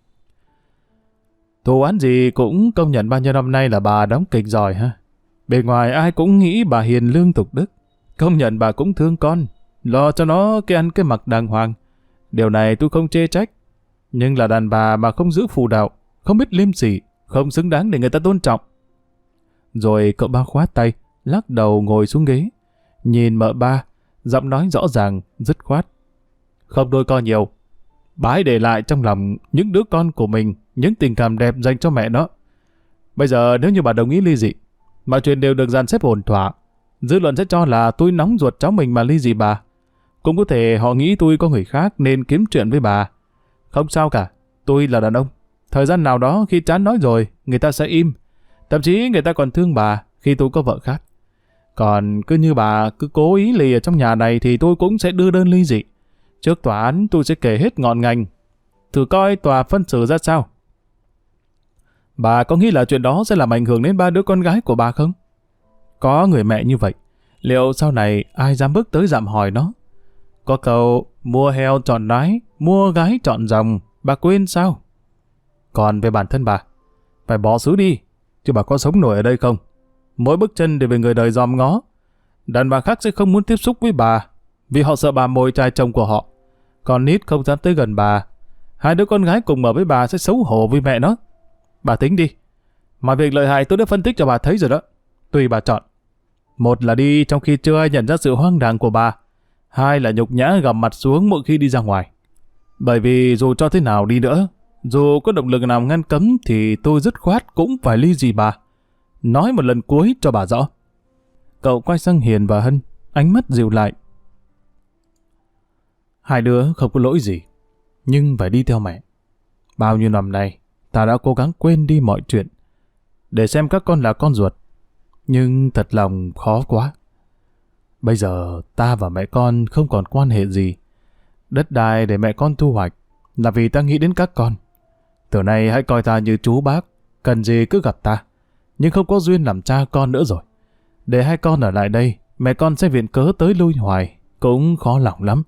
Thù oán gì cũng công nhận bao nhiêu năm nay là bà đóng kịch giỏi ha. Bề ngoài ai cũng nghĩ bà hiền lương tục đức. Công nhận bà cũng thương con, lo cho nó cái ăn cái mặc đàng hoàng. Điều này tôi không chê trách. Nhưng là đàn bà mà không giữ phù đạo, không biết liêm sỉ, không xứng đáng để người ta tôn trọng. Rồi cậu ba khoát tay, lắc đầu ngồi xuống ghế. Nhìn mợ ba, giọng nói rõ ràng, dứt khoát. Không đôi co nhiều. Bà hãy để lại trong lòng những đứa con của mình những tình cảm đẹp dành cho mẹ nó. Bây giờ nếu như bà đồng ý ly dị, mọi chuyện đều được dàn xếp ổn thỏa. Dư luận sẽ cho là tôi nóng ruột cháu mình mà ly dị bà. Cũng có thể họ nghĩ tôi có người khác nên kiếm chuyện với bà. Không sao cả, tôi là đàn ông. Thời gian nào đó khi chán nói rồi, người ta sẽ im. Thậm chí người ta còn thương bà khi tôi có vợ khác. Còn cứ như bà cứ cố ý lì ở trong nhà này thì tôi cũng sẽ đưa đơn ly dị. Trước tòa án tôi sẽ kể hết ngọn ngành. Thử coi tòa phân xử ra sao. Bà có nghĩ là chuyện đó sẽ làm ảnh hưởng đến 3 đứa con gái của bà không? Có người mẹ như vậy, liệu sau này ai dám bước tới dạm hỏi nó? Có câu mua heo chọn nái, mua gái chọn rồng, bà quên sao? Còn về bản thân bà, phải bỏ xứ đi, chứ bà có sống nổi ở đây không? Mỗi bước chân đều bị người đời dòm ngó. Đàn bà khác sẽ không muốn tiếp xúc với bà, vì họ sợ bà mồi trai chồng của họ. Con nít không dám tới gần bà. 2 đứa con gái cùng ở với bà sẽ xấu hổ với mẹ nó. Bà tính đi. Mọi việc lợi hại tôi đã phân tích cho bà thấy rồi đó. Tùy bà chọn. Một là đi trong khi chưa ai nhận ra sự hoang đàng của bà. 2 là nhục nhã gằm mặt xuống mỗi khi đi ra ngoài. Bởi vì dù cho thế nào đi nữa, dù có động lực nào ngăn cấm thì tôi dứt khoát cũng phải ly dị bà. Nói một lần cuối cho bà rõ. Cậu quay sang Hiền và Hân, ánh mắt dịu lại. 2 đứa không có lỗi gì, nhưng phải đi theo mẹ. Bao nhiêu năm nay, ta đã cố gắng quên đi mọi chuyện, để xem các con là con ruột. Nhưng thật lòng khó quá. Bây giờ ta và mẹ con không còn quan hệ gì. Đất đai để mẹ con thu hoạch là vì ta nghĩ đến các con. Từ nay hãy coi ta như chú bác, cần gì cứ gặp ta. Nhưng không có duyên làm cha con nữa rồi. Để 2 con ở lại đây, mẹ con sẽ viện cớ tới lui hoài, cũng khó lòng lắm.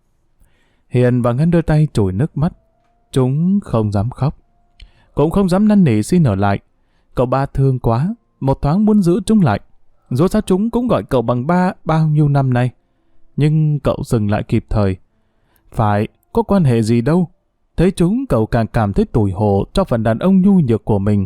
Hiền và Ngân đưa tay chùi nước mắt. Chúng không dám khóc, cũng không dám năn nỉ xin ở lại. Cậu ba thương quá, một thoáng muốn giữ chúng lại. Dù sao chúng cũng gọi cậu bằng ba bao nhiêu năm nay. Nhưng cậu dừng lại kịp thời. Phải, có quan hệ gì đâu. Thấy chúng cậu càng cảm thấy tủi hổ cho phần đàn ông nhu nhược của mình.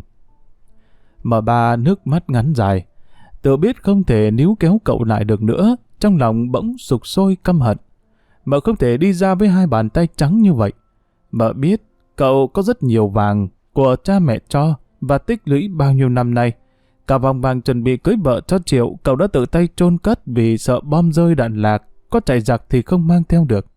Mà ba nước mắt ngắn dài. Tự biết không thể níu kéo cậu lại được nữa, trong lòng bỗng sục sôi căm hận. Mợ không thể đi ra với 2 bàn tay trắng như vậy. Mợ biết cậu có rất nhiều vàng của cha mẹ cho và tích lũy bao nhiêu năm nay. Cả vòng vàng chuẩn bị cưới vợ cho Triệu cậu đã tự tay chôn cất vì sợ bom rơi đạn lạc, có chạy giặc thì không mang theo được.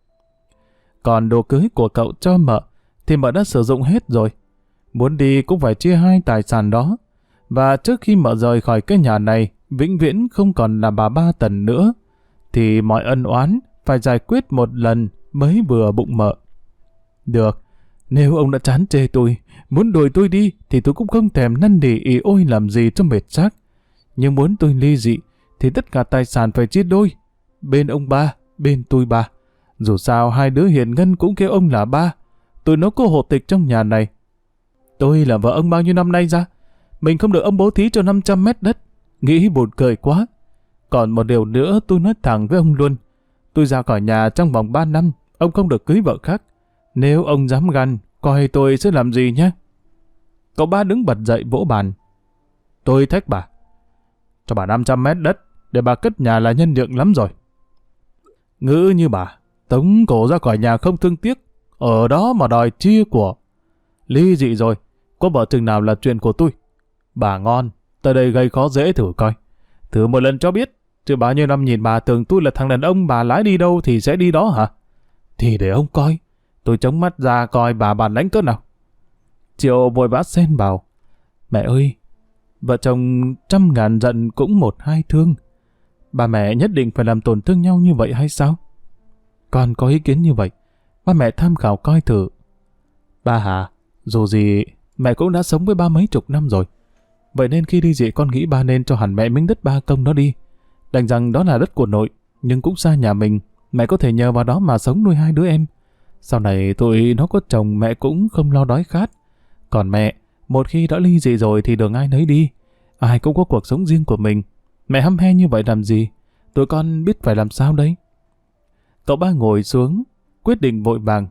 Còn đồ cưới của cậu cho mợ thì mợ đã sử dụng hết rồi. Muốn đi cũng phải chia 2 tài sản đó. Và trước khi mợ rời khỏi cái nhà này, vĩnh viễn không còn là bà Ba Tần nữa, thì mọi ân oán phải giải quyết một lần mới vừa bụng mợ. Được, nếu ông đã chán chê tôi, muốn đuổi tôi đi thì tôi cũng không thèm năn nỉ ỉ ôi làm gì cho mệt xác. Nhưng muốn tôi ly dị thì tất cả tài sản phải chia đôi. Bên ông ba, bên tôi ba. Dù sao 2 đứa Hiền Ngân cũng kêu ông là ba. Tụi nó có hộ tịch trong nhà này. Tôi là vợ ông bao nhiêu năm nay ra. Mình không được ông bố thí cho 500 mét đất. Nghĩ buồn cười quá. Còn một điều nữa tôi nói thẳng với ông luôn. Tôi ra khỏi nhà trong vòng 3 năm, ông không được cưới vợ khác. Nếu ông dám gan, coi tôi sẽ làm gì nhé. Cậu ba đứng bật dậy vỗ bàn. Tôi thách bà. Cho bà 500 mét đất, để bà cất nhà là nhân nhượng lắm rồi. Ngữ như bà, tống cổ ra khỏi nhà không thương tiếc, ở đó mà đòi chia của. Ly dị rồi, có vợ chừng nào là chuyện của tôi. Bà ngon, tới đây gây khó dễ thử coi. Thử một lần cho biết, chứ bao nhiêu năm nhìn bà tưởng tôi là thằng đàn ông bà lái đi đâu thì sẽ đi đó hả? Thì để ông coi, tôi chống mắt ra coi bà bản lãnh cỡ nào. Triệu vội vã xen vào. Mẹ ơi, Vợ chồng trăm ngàn giận cũng một hai thương. Ba mẹ nhất định phải làm tổn thương nhau như vậy hay sao? Con có ý kiến như vậy. Ba mẹ tham khảo coi thử. Ba hả? Dù gì, mẹ cũng đã sống với ba mấy chục năm rồi. Vậy nên khi ly dị con nghĩ ba nên cho hẳn mẹ miếng đất ba công đó đi. Đành rằng đó là đất của nội, nhưng cũng xa nhà mình. Mẹ có thể nhờ vào đó mà sống nuôi hai đứa em. Sau này tụi nó có chồng mẹ cũng không lo đói khát. Còn mẹ, một khi đã ly dị rồi thì đường ai nấy đi. Ai cũng có cuộc sống riêng của mình. Mẹ hăm he như vậy làm gì? Tụi con biết phải làm sao đây? Cậu ba ngồi xuống, quyết định vội vàng.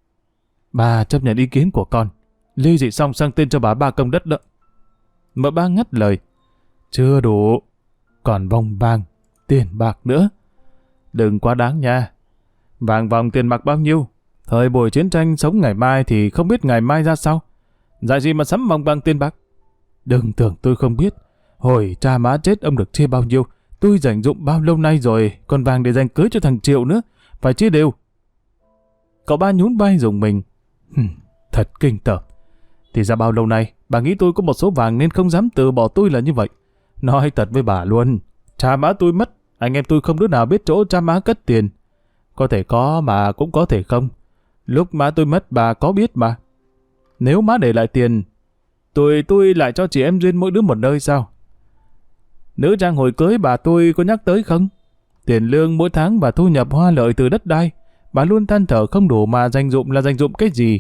Bà chấp nhận ý kiến của con. Ly dị xong sang tên cho bà ba công đất đó. Mợ ba ngắt lời. Chưa đủ. Còn vòng vàng, tiền bạc nữa. Đừng quá đáng nha. Vàng vòng tiền bạc bao nhiêu? Thời buổi chiến tranh sống ngày mai thì không biết ngày mai ra sao. Dạy gì mà sắm vòng vàng tiền bạc? Đừng tưởng tôi không biết. Hồi cha má chết ông được chia bao nhiêu. Tôi dành dụm bao lâu nay rồi. Còn vàng để dành cưới cho thằng Triệu nữa. Phải chia đều. Cậu ba nhún vai dùng mình. Thật kinh tởm. Thì ra bao lâu nay bà nghĩ tôi có một số vàng nên không dám từ bỏ tôi là như vậy. Nói thật với bà luôn. Cha má tôi mất. Anh em tôi không đứa nào biết chỗ cha má cất tiền. Có thể có mà cũng có thể không. Lúc má tôi mất bà có biết mà. Nếu má để lại tiền, tôi lại cho chị em Duyên mỗi đứa một nơi sao? Nữ trang hồi cưới bà tôi có nhắc tới không? Tiền lương mỗi tháng bà thu nhập hoa lợi từ đất đai. Bà luôn than thở không đủ mà dành dụm là dành dụm cái gì?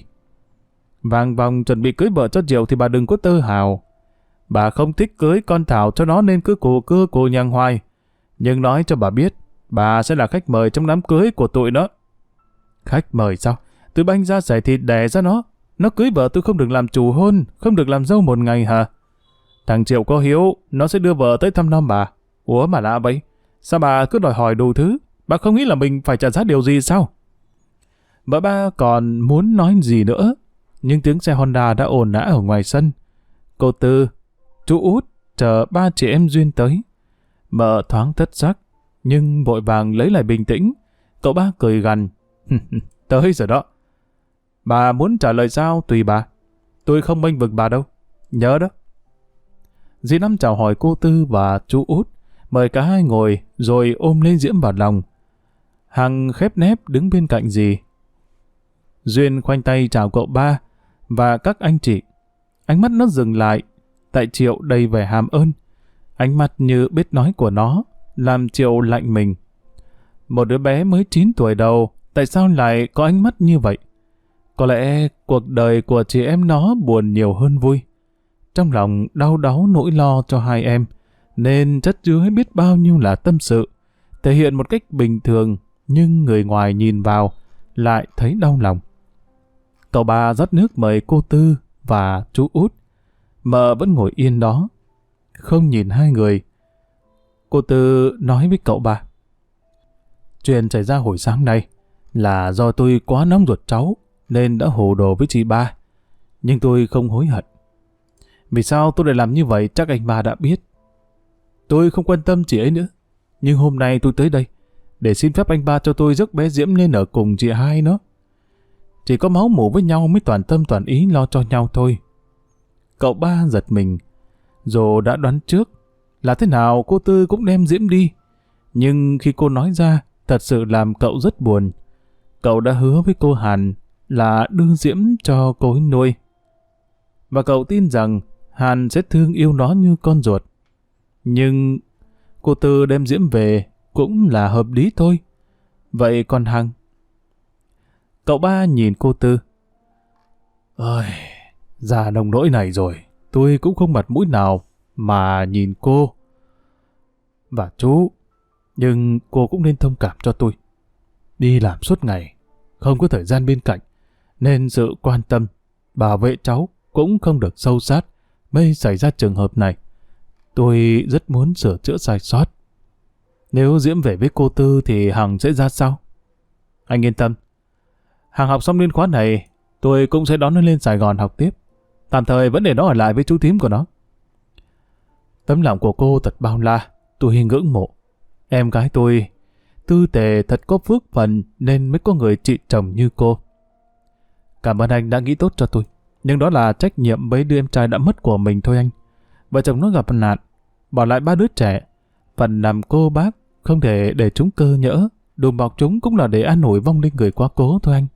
Vàng vòng chuẩn bị cưới vợ cho Triệu thì bà đừng có tơ hào. Bà không thích cưới con Thảo cho nó nên cứ cô nhang hoài. Nhưng nói cho bà biết, bà sẽ là khách mời trong đám cưới của tụi nó. Khách mời sao? Tôi banh ra xẻ thịt đẻ ra nó. Nó cưới vợ tôi không được làm chủ hôn, không được làm dâu một ngày hả? Thằng Triệu có hiếu, nó sẽ đưa vợ tới thăm nom bà. Ủa mà lạ vậy? Sao bà cứ đòi hỏi đủ thứ? Bà không nghĩ là mình phải trả giá điều gì sao? Vợ ba còn muốn nói gì nữa, nhưng tiếng xe Honda đã ồn ào ở ngoài sân. Cô Tư, chú Út chờ ba chị em Duyên tới. Mợ thoáng thất sắc, nhưng vội vàng lấy lại bình tĩnh. Cậu ba cười gằn. Tới rồi đó. Bà muốn trả lời sao tùy bà. Tôi không bênh vực bà đâu. Nhớ đó. Dì Năm chào hỏi cô Tư và chú Út, mời cả hai ngồi rồi ôm lên Diễm vào lòng. Hằng khép nép đứng bên cạnh dì. Duyên khoanh tay chào cậu ba và các anh chị. Ánh mắt nó dừng lại, tại Triệu đầy vẻ hàm ơn. Ánh mắt như biết nói của nó, làm Triệu lạnh mình. Một đứa bé mới 9 tuổi đầu, tại sao lại có ánh mắt như vậy? Có lẽ cuộc đời của chị em nó buồn nhiều hơn vui. Trong lòng đau đáu nỗi lo cho hai em, nên chất chứa biết bao nhiêu là tâm sự. Thể hiện một cách bình thường, nhưng người ngoài nhìn vào lại thấy đau lòng. Cậu ba rót nước mời cô Tư và chú Út. Mợ vẫn ngồi yên đó, không nhìn hai người. Cô Tư nói với cậu ba. Chuyện xảy ra hồi sáng nay là do tôi quá nóng ruột cháu nên đã hồ đồ với chị ba. Nhưng tôi không hối hận. Vì sao tôi lại làm như vậy chắc anh ba đã biết. Tôi không quan tâm chị ấy nữa. Nhưng hôm nay tôi tới đây để xin phép anh ba cho tôi rước bé Diễm lên ở cùng chị hai nó. Chỉ có máu mủ với nhau mới toàn tâm toàn ý lo cho nhau thôi. Cậu ba giật mình. Dù đã đoán trước là thế nào cô Tư cũng đem Diễm đi. Nhưng khi cô nói ra thật sự làm cậu rất buồn. Cậu đã hứa với cô Hàn là đưa Diễm cho cô ấy nuôi. Và cậu tin rằng Hàn sẽ thương yêu nó như con ruột. Nhưng cô Tư đem Diễm về cũng là hợp lý thôi. Vậy còn Hằng? Cậu ba nhìn cô Tư. Ơi, già nông nỗi này rồi, tôi cũng không mặt mũi nào mà nhìn cô và chú. Nhưng cô cũng nên thông cảm cho tôi. Đi làm suốt ngày, không có thời gian bên cạnh, nên sự quan tâm, bảo vệ cháu cũng không được sâu sát mới xảy ra trường hợp này. Tôi rất muốn sửa chữa sai sót. Nếu Diễm về với cô Tư thì Hằng sẽ ra sao? Anh yên tâm. Hằng học xong liên khóa này, tôi cũng sẽ đón nó lên Sài Gòn học tiếp. Tạm thời vẫn để nó ở lại với chú thím của nó. Tấm lòng của cô thật bao la, tôi ngưỡng mộ. Em gái tôi tư tề thật có phước phần nên mới có người chị chồng như cô. Cảm ơn anh đã nghĩ tốt cho tôi. Nhưng đó là trách nhiệm với đứa em trai đã mất của mình thôi anh. vợ chồng nó gặp nạn, bỏ lại 3 đứa trẻ. Phần làm cô bác không thể để chúng cơ nhỡ, đùm bọc chúng cũng là để an ủi vong linh người quá cố thôi anh.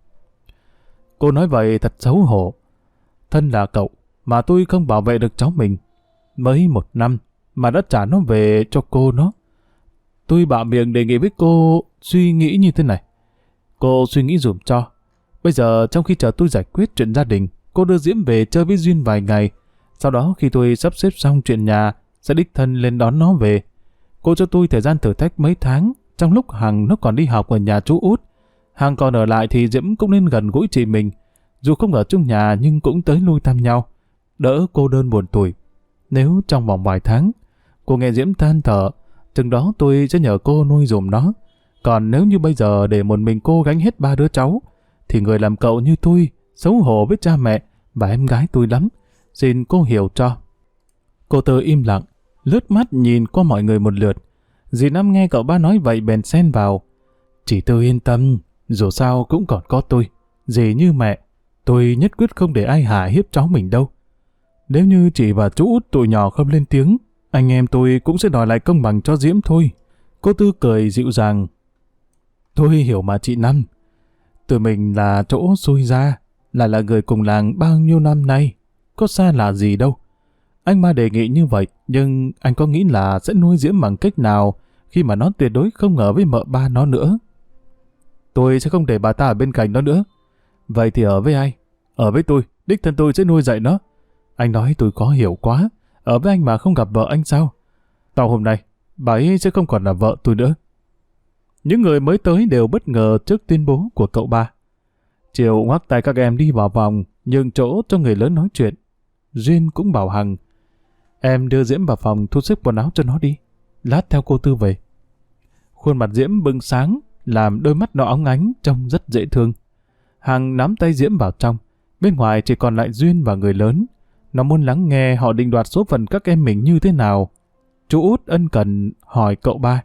Cô nói vậy thật xấu hổ. Thân là cậu mà tôi không bảo vệ được cháu mình. Mới 1 năm mà đã trả nó về cho cô nó. Tôi bạo miệng đề nghị với cô suy nghĩ như thế này. Cô suy nghĩ dùm cho. Bây giờ trong khi chờ tôi giải quyết chuyện gia đình, cô đưa Diễm về chơi với Duyên vài ngày. Sau đó khi tôi sắp xếp xong chuyện nhà, sẽ đích thân lên đón nó về. Cô cho tôi thời gian thử thách mấy tháng, trong lúc Hằng nó còn đi học ở nhà chú Út. Hằng còn ở lại thì Diễm cũng nên gần gũi chị mình. Dù không ở chung nhà nhưng cũng tới lui thăm nhau, đỡ cô đơn buồn tủi. Nếu trong vòng vài tháng, cô nghe Diễm than thở, chừng đó tôi sẽ nhờ cô nuôi dùm nó. Còn nếu như bây giờ để một mình cô gánh hết 3 đứa cháu, thì người làm cậu như tôi xấu hổ với cha mẹ và em gái tôi lắm. Xin cô hiểu cho. Cô Tư im lặng, lướt mắt nhìn qua mọi người một lượt. Dì Năm nghe cậu ba nói vậy bèn xen vào. Chị Tư yên tâm, dù sao cũng còn có tôi. Dì như mẹ, tôi nhất quyết không để ai hả hiếp cháu mình đâu. Nếu như chị và chú Út tụi nhỏ không lên tiếng, anh em tôi cũng sẽ đòi lại công bằng cho Diễm thôi. Cô Tư cười dịu dàng. Tôi hiểu mà chị Năm. Tụi mình là chỗ xui ra, lại là người cùng làng bao nhiêu năm nay. Có xa lạ gì đâu. Anh ba đề nghị như vậy, nhưng anh có nghĩ là sẽ nuôi Diễm bằng cách nào khi mà nó tuyệt đối không ở với mợ ba nó nữa. Tôi sẽ không để bà ta ở bên cạnh nó nữa. Vậy thì ở với ai? Ở với tôi, đích thân tôi sẽ nuôi dạy nó. Anh nói tôi khó hiểu quá. Ở với anh mà không gặp vợ anh sao? Tao hôm nay, bà ấy sẽ không còn là vợ tôi nữa. Những người mới tới đều bất ngờ trước tuyên bố của cậu ba. Chiều ngoắc tay các em đi vào vòng, nhường chỗ cho người lớn nói chuyện. Duyên cũng bảo Hằng, em đưa Diễm vào phòng thu xếp quần áo cho nó đi. Lát theo cô Tư về. Khuôn mặt Diễm bừng sáng, làm đôi mắt nó óng ánh trông rất dễ thương. Hằng nắm tay Diễm vào trong. Bên ngoài chỉ còn lại Duyên và người lớn. Nó muốn lắng nghe họ định đoạt số phận các em mình như thế nào. Chú Út ân cần hỏi cậu ba.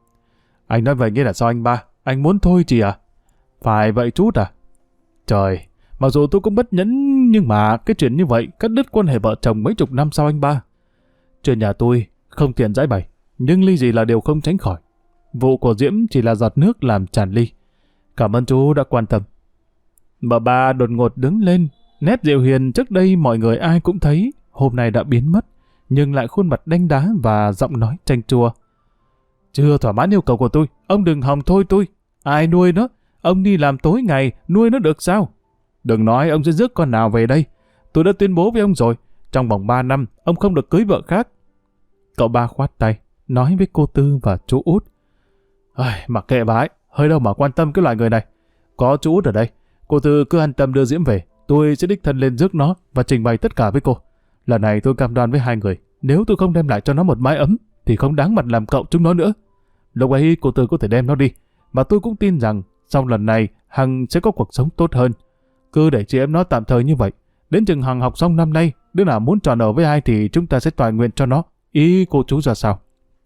Anh nói vậy nghĩa là sao anh ba? Anh muốn thôi chị à? Phải vậy chú Út à? Trời, mặc dù tôi cũng bất nhẫn nhưng mà cái chuyện như vậy cắt đứt quan hệ vợ chồng mấy chục năm sau anh ba. Chuyện nhà tôi không tiện giải bày, nhưng ly gì là điều không tránh khỏi. Vụ của Diễm chỉ là giọt nước làm tràn ly. Cảm ơn chú đã quan tâm. Bà ba đột ngột đứng lên, nét dịu hiền trước đây mọi người ai cũng thấy, hôm nay đã biến mất, nhưng lại khuôn mặt đanh đá và giọng nói chanh chua. Chưa thỏa mãn yêu cầu của tôi, ông đừng hòng thôi tôi. Ai nuôi nó? Ông đi làm tối ngày, nuôi nó được sao? Đừng nói ông sẽ rước con nào về đây. Tôi đã tuyên bố với ông rồi, trong vòng 3 năm, ông không được cưới vợ khác. Cậu ba khoát tay, nói với cô Tư và chú Út. Mặc kệ bà ấy, hơi đâu mà quan tâm cái loại người này. Có chú Út ở đây, cô Tư cứ an tâm đưa Diễm về. Tôi sẽ đích thân lên rước nó và trình bày tất cả với cô. Lần này tôi cam đoan với hai người, nếu tôi không đem lại cho nó một mái ấm, thì không đáng mặt làm cậu chúng nó nữa. Lúc ấy cô Tư có thể đem nó đi, mà tôi cũng tin rằng sau lần này Hằng sẽ có cuộc sống tốt hơn. Cứ để chị em nó tạm thời như vậy. Đến chừng Hằng học xong năm nay, đứa nào muốn tròn ở với ai thì chúng ta sẽ toại nguyện cho nó. Ý cô chú ra sao?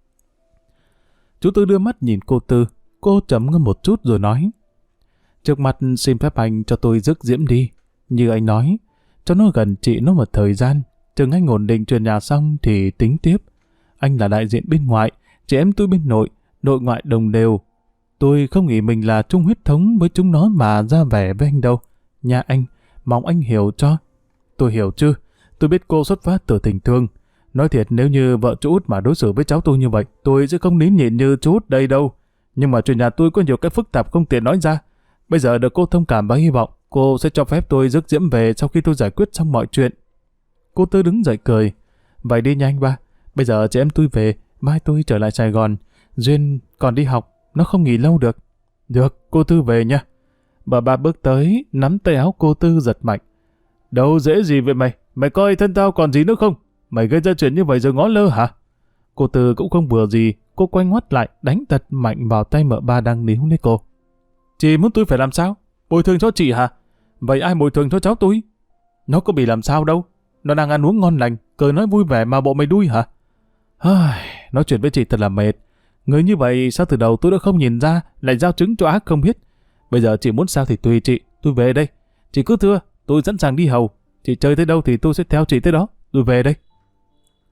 Chú Tư đưa mắt nhìn cô Tư. Cô trầm ngâm một chút rồi nói. Trước mặt xin phép anh cho tôi rước Diễm đi. Như anh nói, cho nó gần chị nó một thời gian. Chừng anh ổn định chuyện nhà xong thì tính tiếp. Anh là đại diện bên ngoại, chị em tôi bên nội, nội ngoại đồng đều. Tôi không nghĩ mình là chung huyết thống với chúng nó mà ra vẻ với anh đâu. Nhà anh, mong anh hiểu cho. Tôi hiểu chứ, tôi biết cô xuất phát từ tình thương. Nói thiệt nếu như vợ chú Út mà đối xử với cháu tôi như vậy, tôi sẽ không nín nhịn như chú Út đây đâu. Nhưng mà chuyện nhà tôi có nhiều cái phức tạp không tiện nói ra. Bây giờ được cô thông cảm và hy vọng cô sẽ cho phép tôi rước Diễm về sau khi tôi giải quyết xong mọi chuyện. Cô Tư đứng dậy cười. Vậy đi nha anh ba. Bây giờ chị em tôi về, mai tôi trở lại Sài Gòn. Duyên còn đi học, nó không nghỉ lâu được. Được, cô Tư về nha. Bà ba bước tới, nắm tay áo cô Tư giật mạnh. Đâu dễ gì vậy mày? Mày coi thân tao còn gì nữa không? Mày gây ra chuyện như vậy rồi ngó lơ hả? Cô Tư cũng không vừa gì, cô quay ngoắt lại đánh tật mạnh vào tay mợ ba đang níu lấy cô. Chị muốn tôi phải làm sao? Bồi thường cho chị hả? Vậy ai bồi thường cho cháu tôi? Nó có bị làm sao đâu. Nó đang ăn uống ngon lành, cười nói vui vẻ mà bộ mày đuôi hả? Nói chuyện với chị thật là mệt. Người như vậy sao từ đầu tôi đã không nhìn ra, lại giao trứng cho ác không biết. Bây giờ chị muốn sao thì tùy chị, tôi về đây. Chị cứ thưa, tôi sẵn sàng đi hầu. Chị chơi tới đâu thì tôi sẽ theo chị tới đó. Tôi về đây.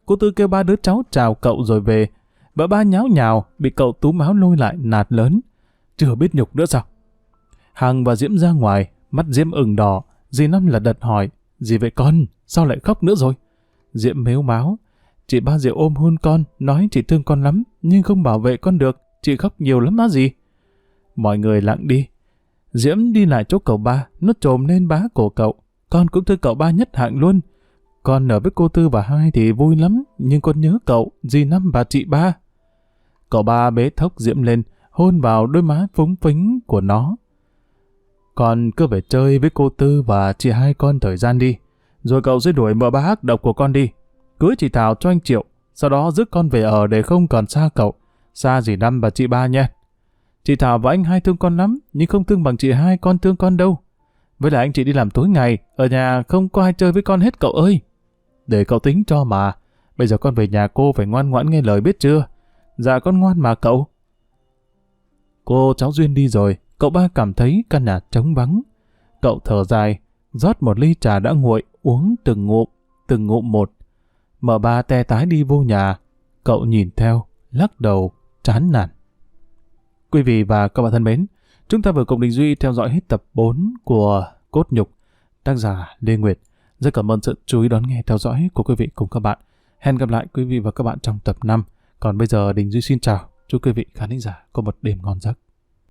cô Tư kêu ba đứa cháu chào cậu rồi về. Vợ ba nháo nhào, bị cậu túm áo lôi lại nạt lớn. Chưa biết nhục nữa sao? Hằng và Diễm ra ngoài, mắt Diễm ửng đỏ. Dì Năm lật đật hỏi, gì vậy con? Sao lại khóc nữa rồi? Diễm mếu máo. Chị ba Diệu ôm hôn con, nói chị thương con lắm, nhưng không bảo vệ con được. Chị khóc nhiều lắm á gì? Mọi người lặng đi. Diễm đi lại chỗ cậu ba, nó trồm lên bá cổ cậu. Con cũng thương cậu ba nhất hạng luôn. Con ở với cô Tư và Hai thì vui lắm, nhưng con nhớ cậu, dì Năm và chị ba. Cậu ba bế thốc Diễm lên, hôn vào đôi má phúng phính của nó. Con cứ về chơi với cô Tư và chị Hai con thời gian đi, rồi cậu sẽ đuổi mợ ba ác độc của con đi. Cưới chị Thảo cho anh Triệu, sau đó rước con về ở để không còn xa cậu, xa dì Năm và chị ba nha. Chị Thảo và anh Hai thương con lắm, nhưng không thương bằng chị Hai con thương con đâu. Với lại anh chị đi làm tối ngày, ở nhà không có ai chơi với con hết cậu ơi. Để cậu tính cho mà, bây giờ con về nhà cô phải ngoan ngoãn nghe lời biết chưa? Dạ con ngoan mà cậu. Cô cháu Duyên đi rồi, cậu ba cảm thấy căn nhà trống vắng. Cậu thở dài, rót một ly trà đã nguội, uống từng ngụm một. Mợ ba te tái đi vô nhà, cậu nhìn theo, lắc đầu, chán nản. Quý vị và các bạn thân mến, chúng ta vừa cùng Đình Duy theo dõi hết tập 4 của Cốt Nhục, tác giả Lê Nguyệt. Rất cảm ơn sự chú ý đón nghe theo dõi của quý vị cùng các bạn. Hẹn gặp lại quý vị và các bạn trong tập 5. Còn bây giờ Đình Duy xin chào, chúc quý vị khán thính giả có một đêm ngon giấc.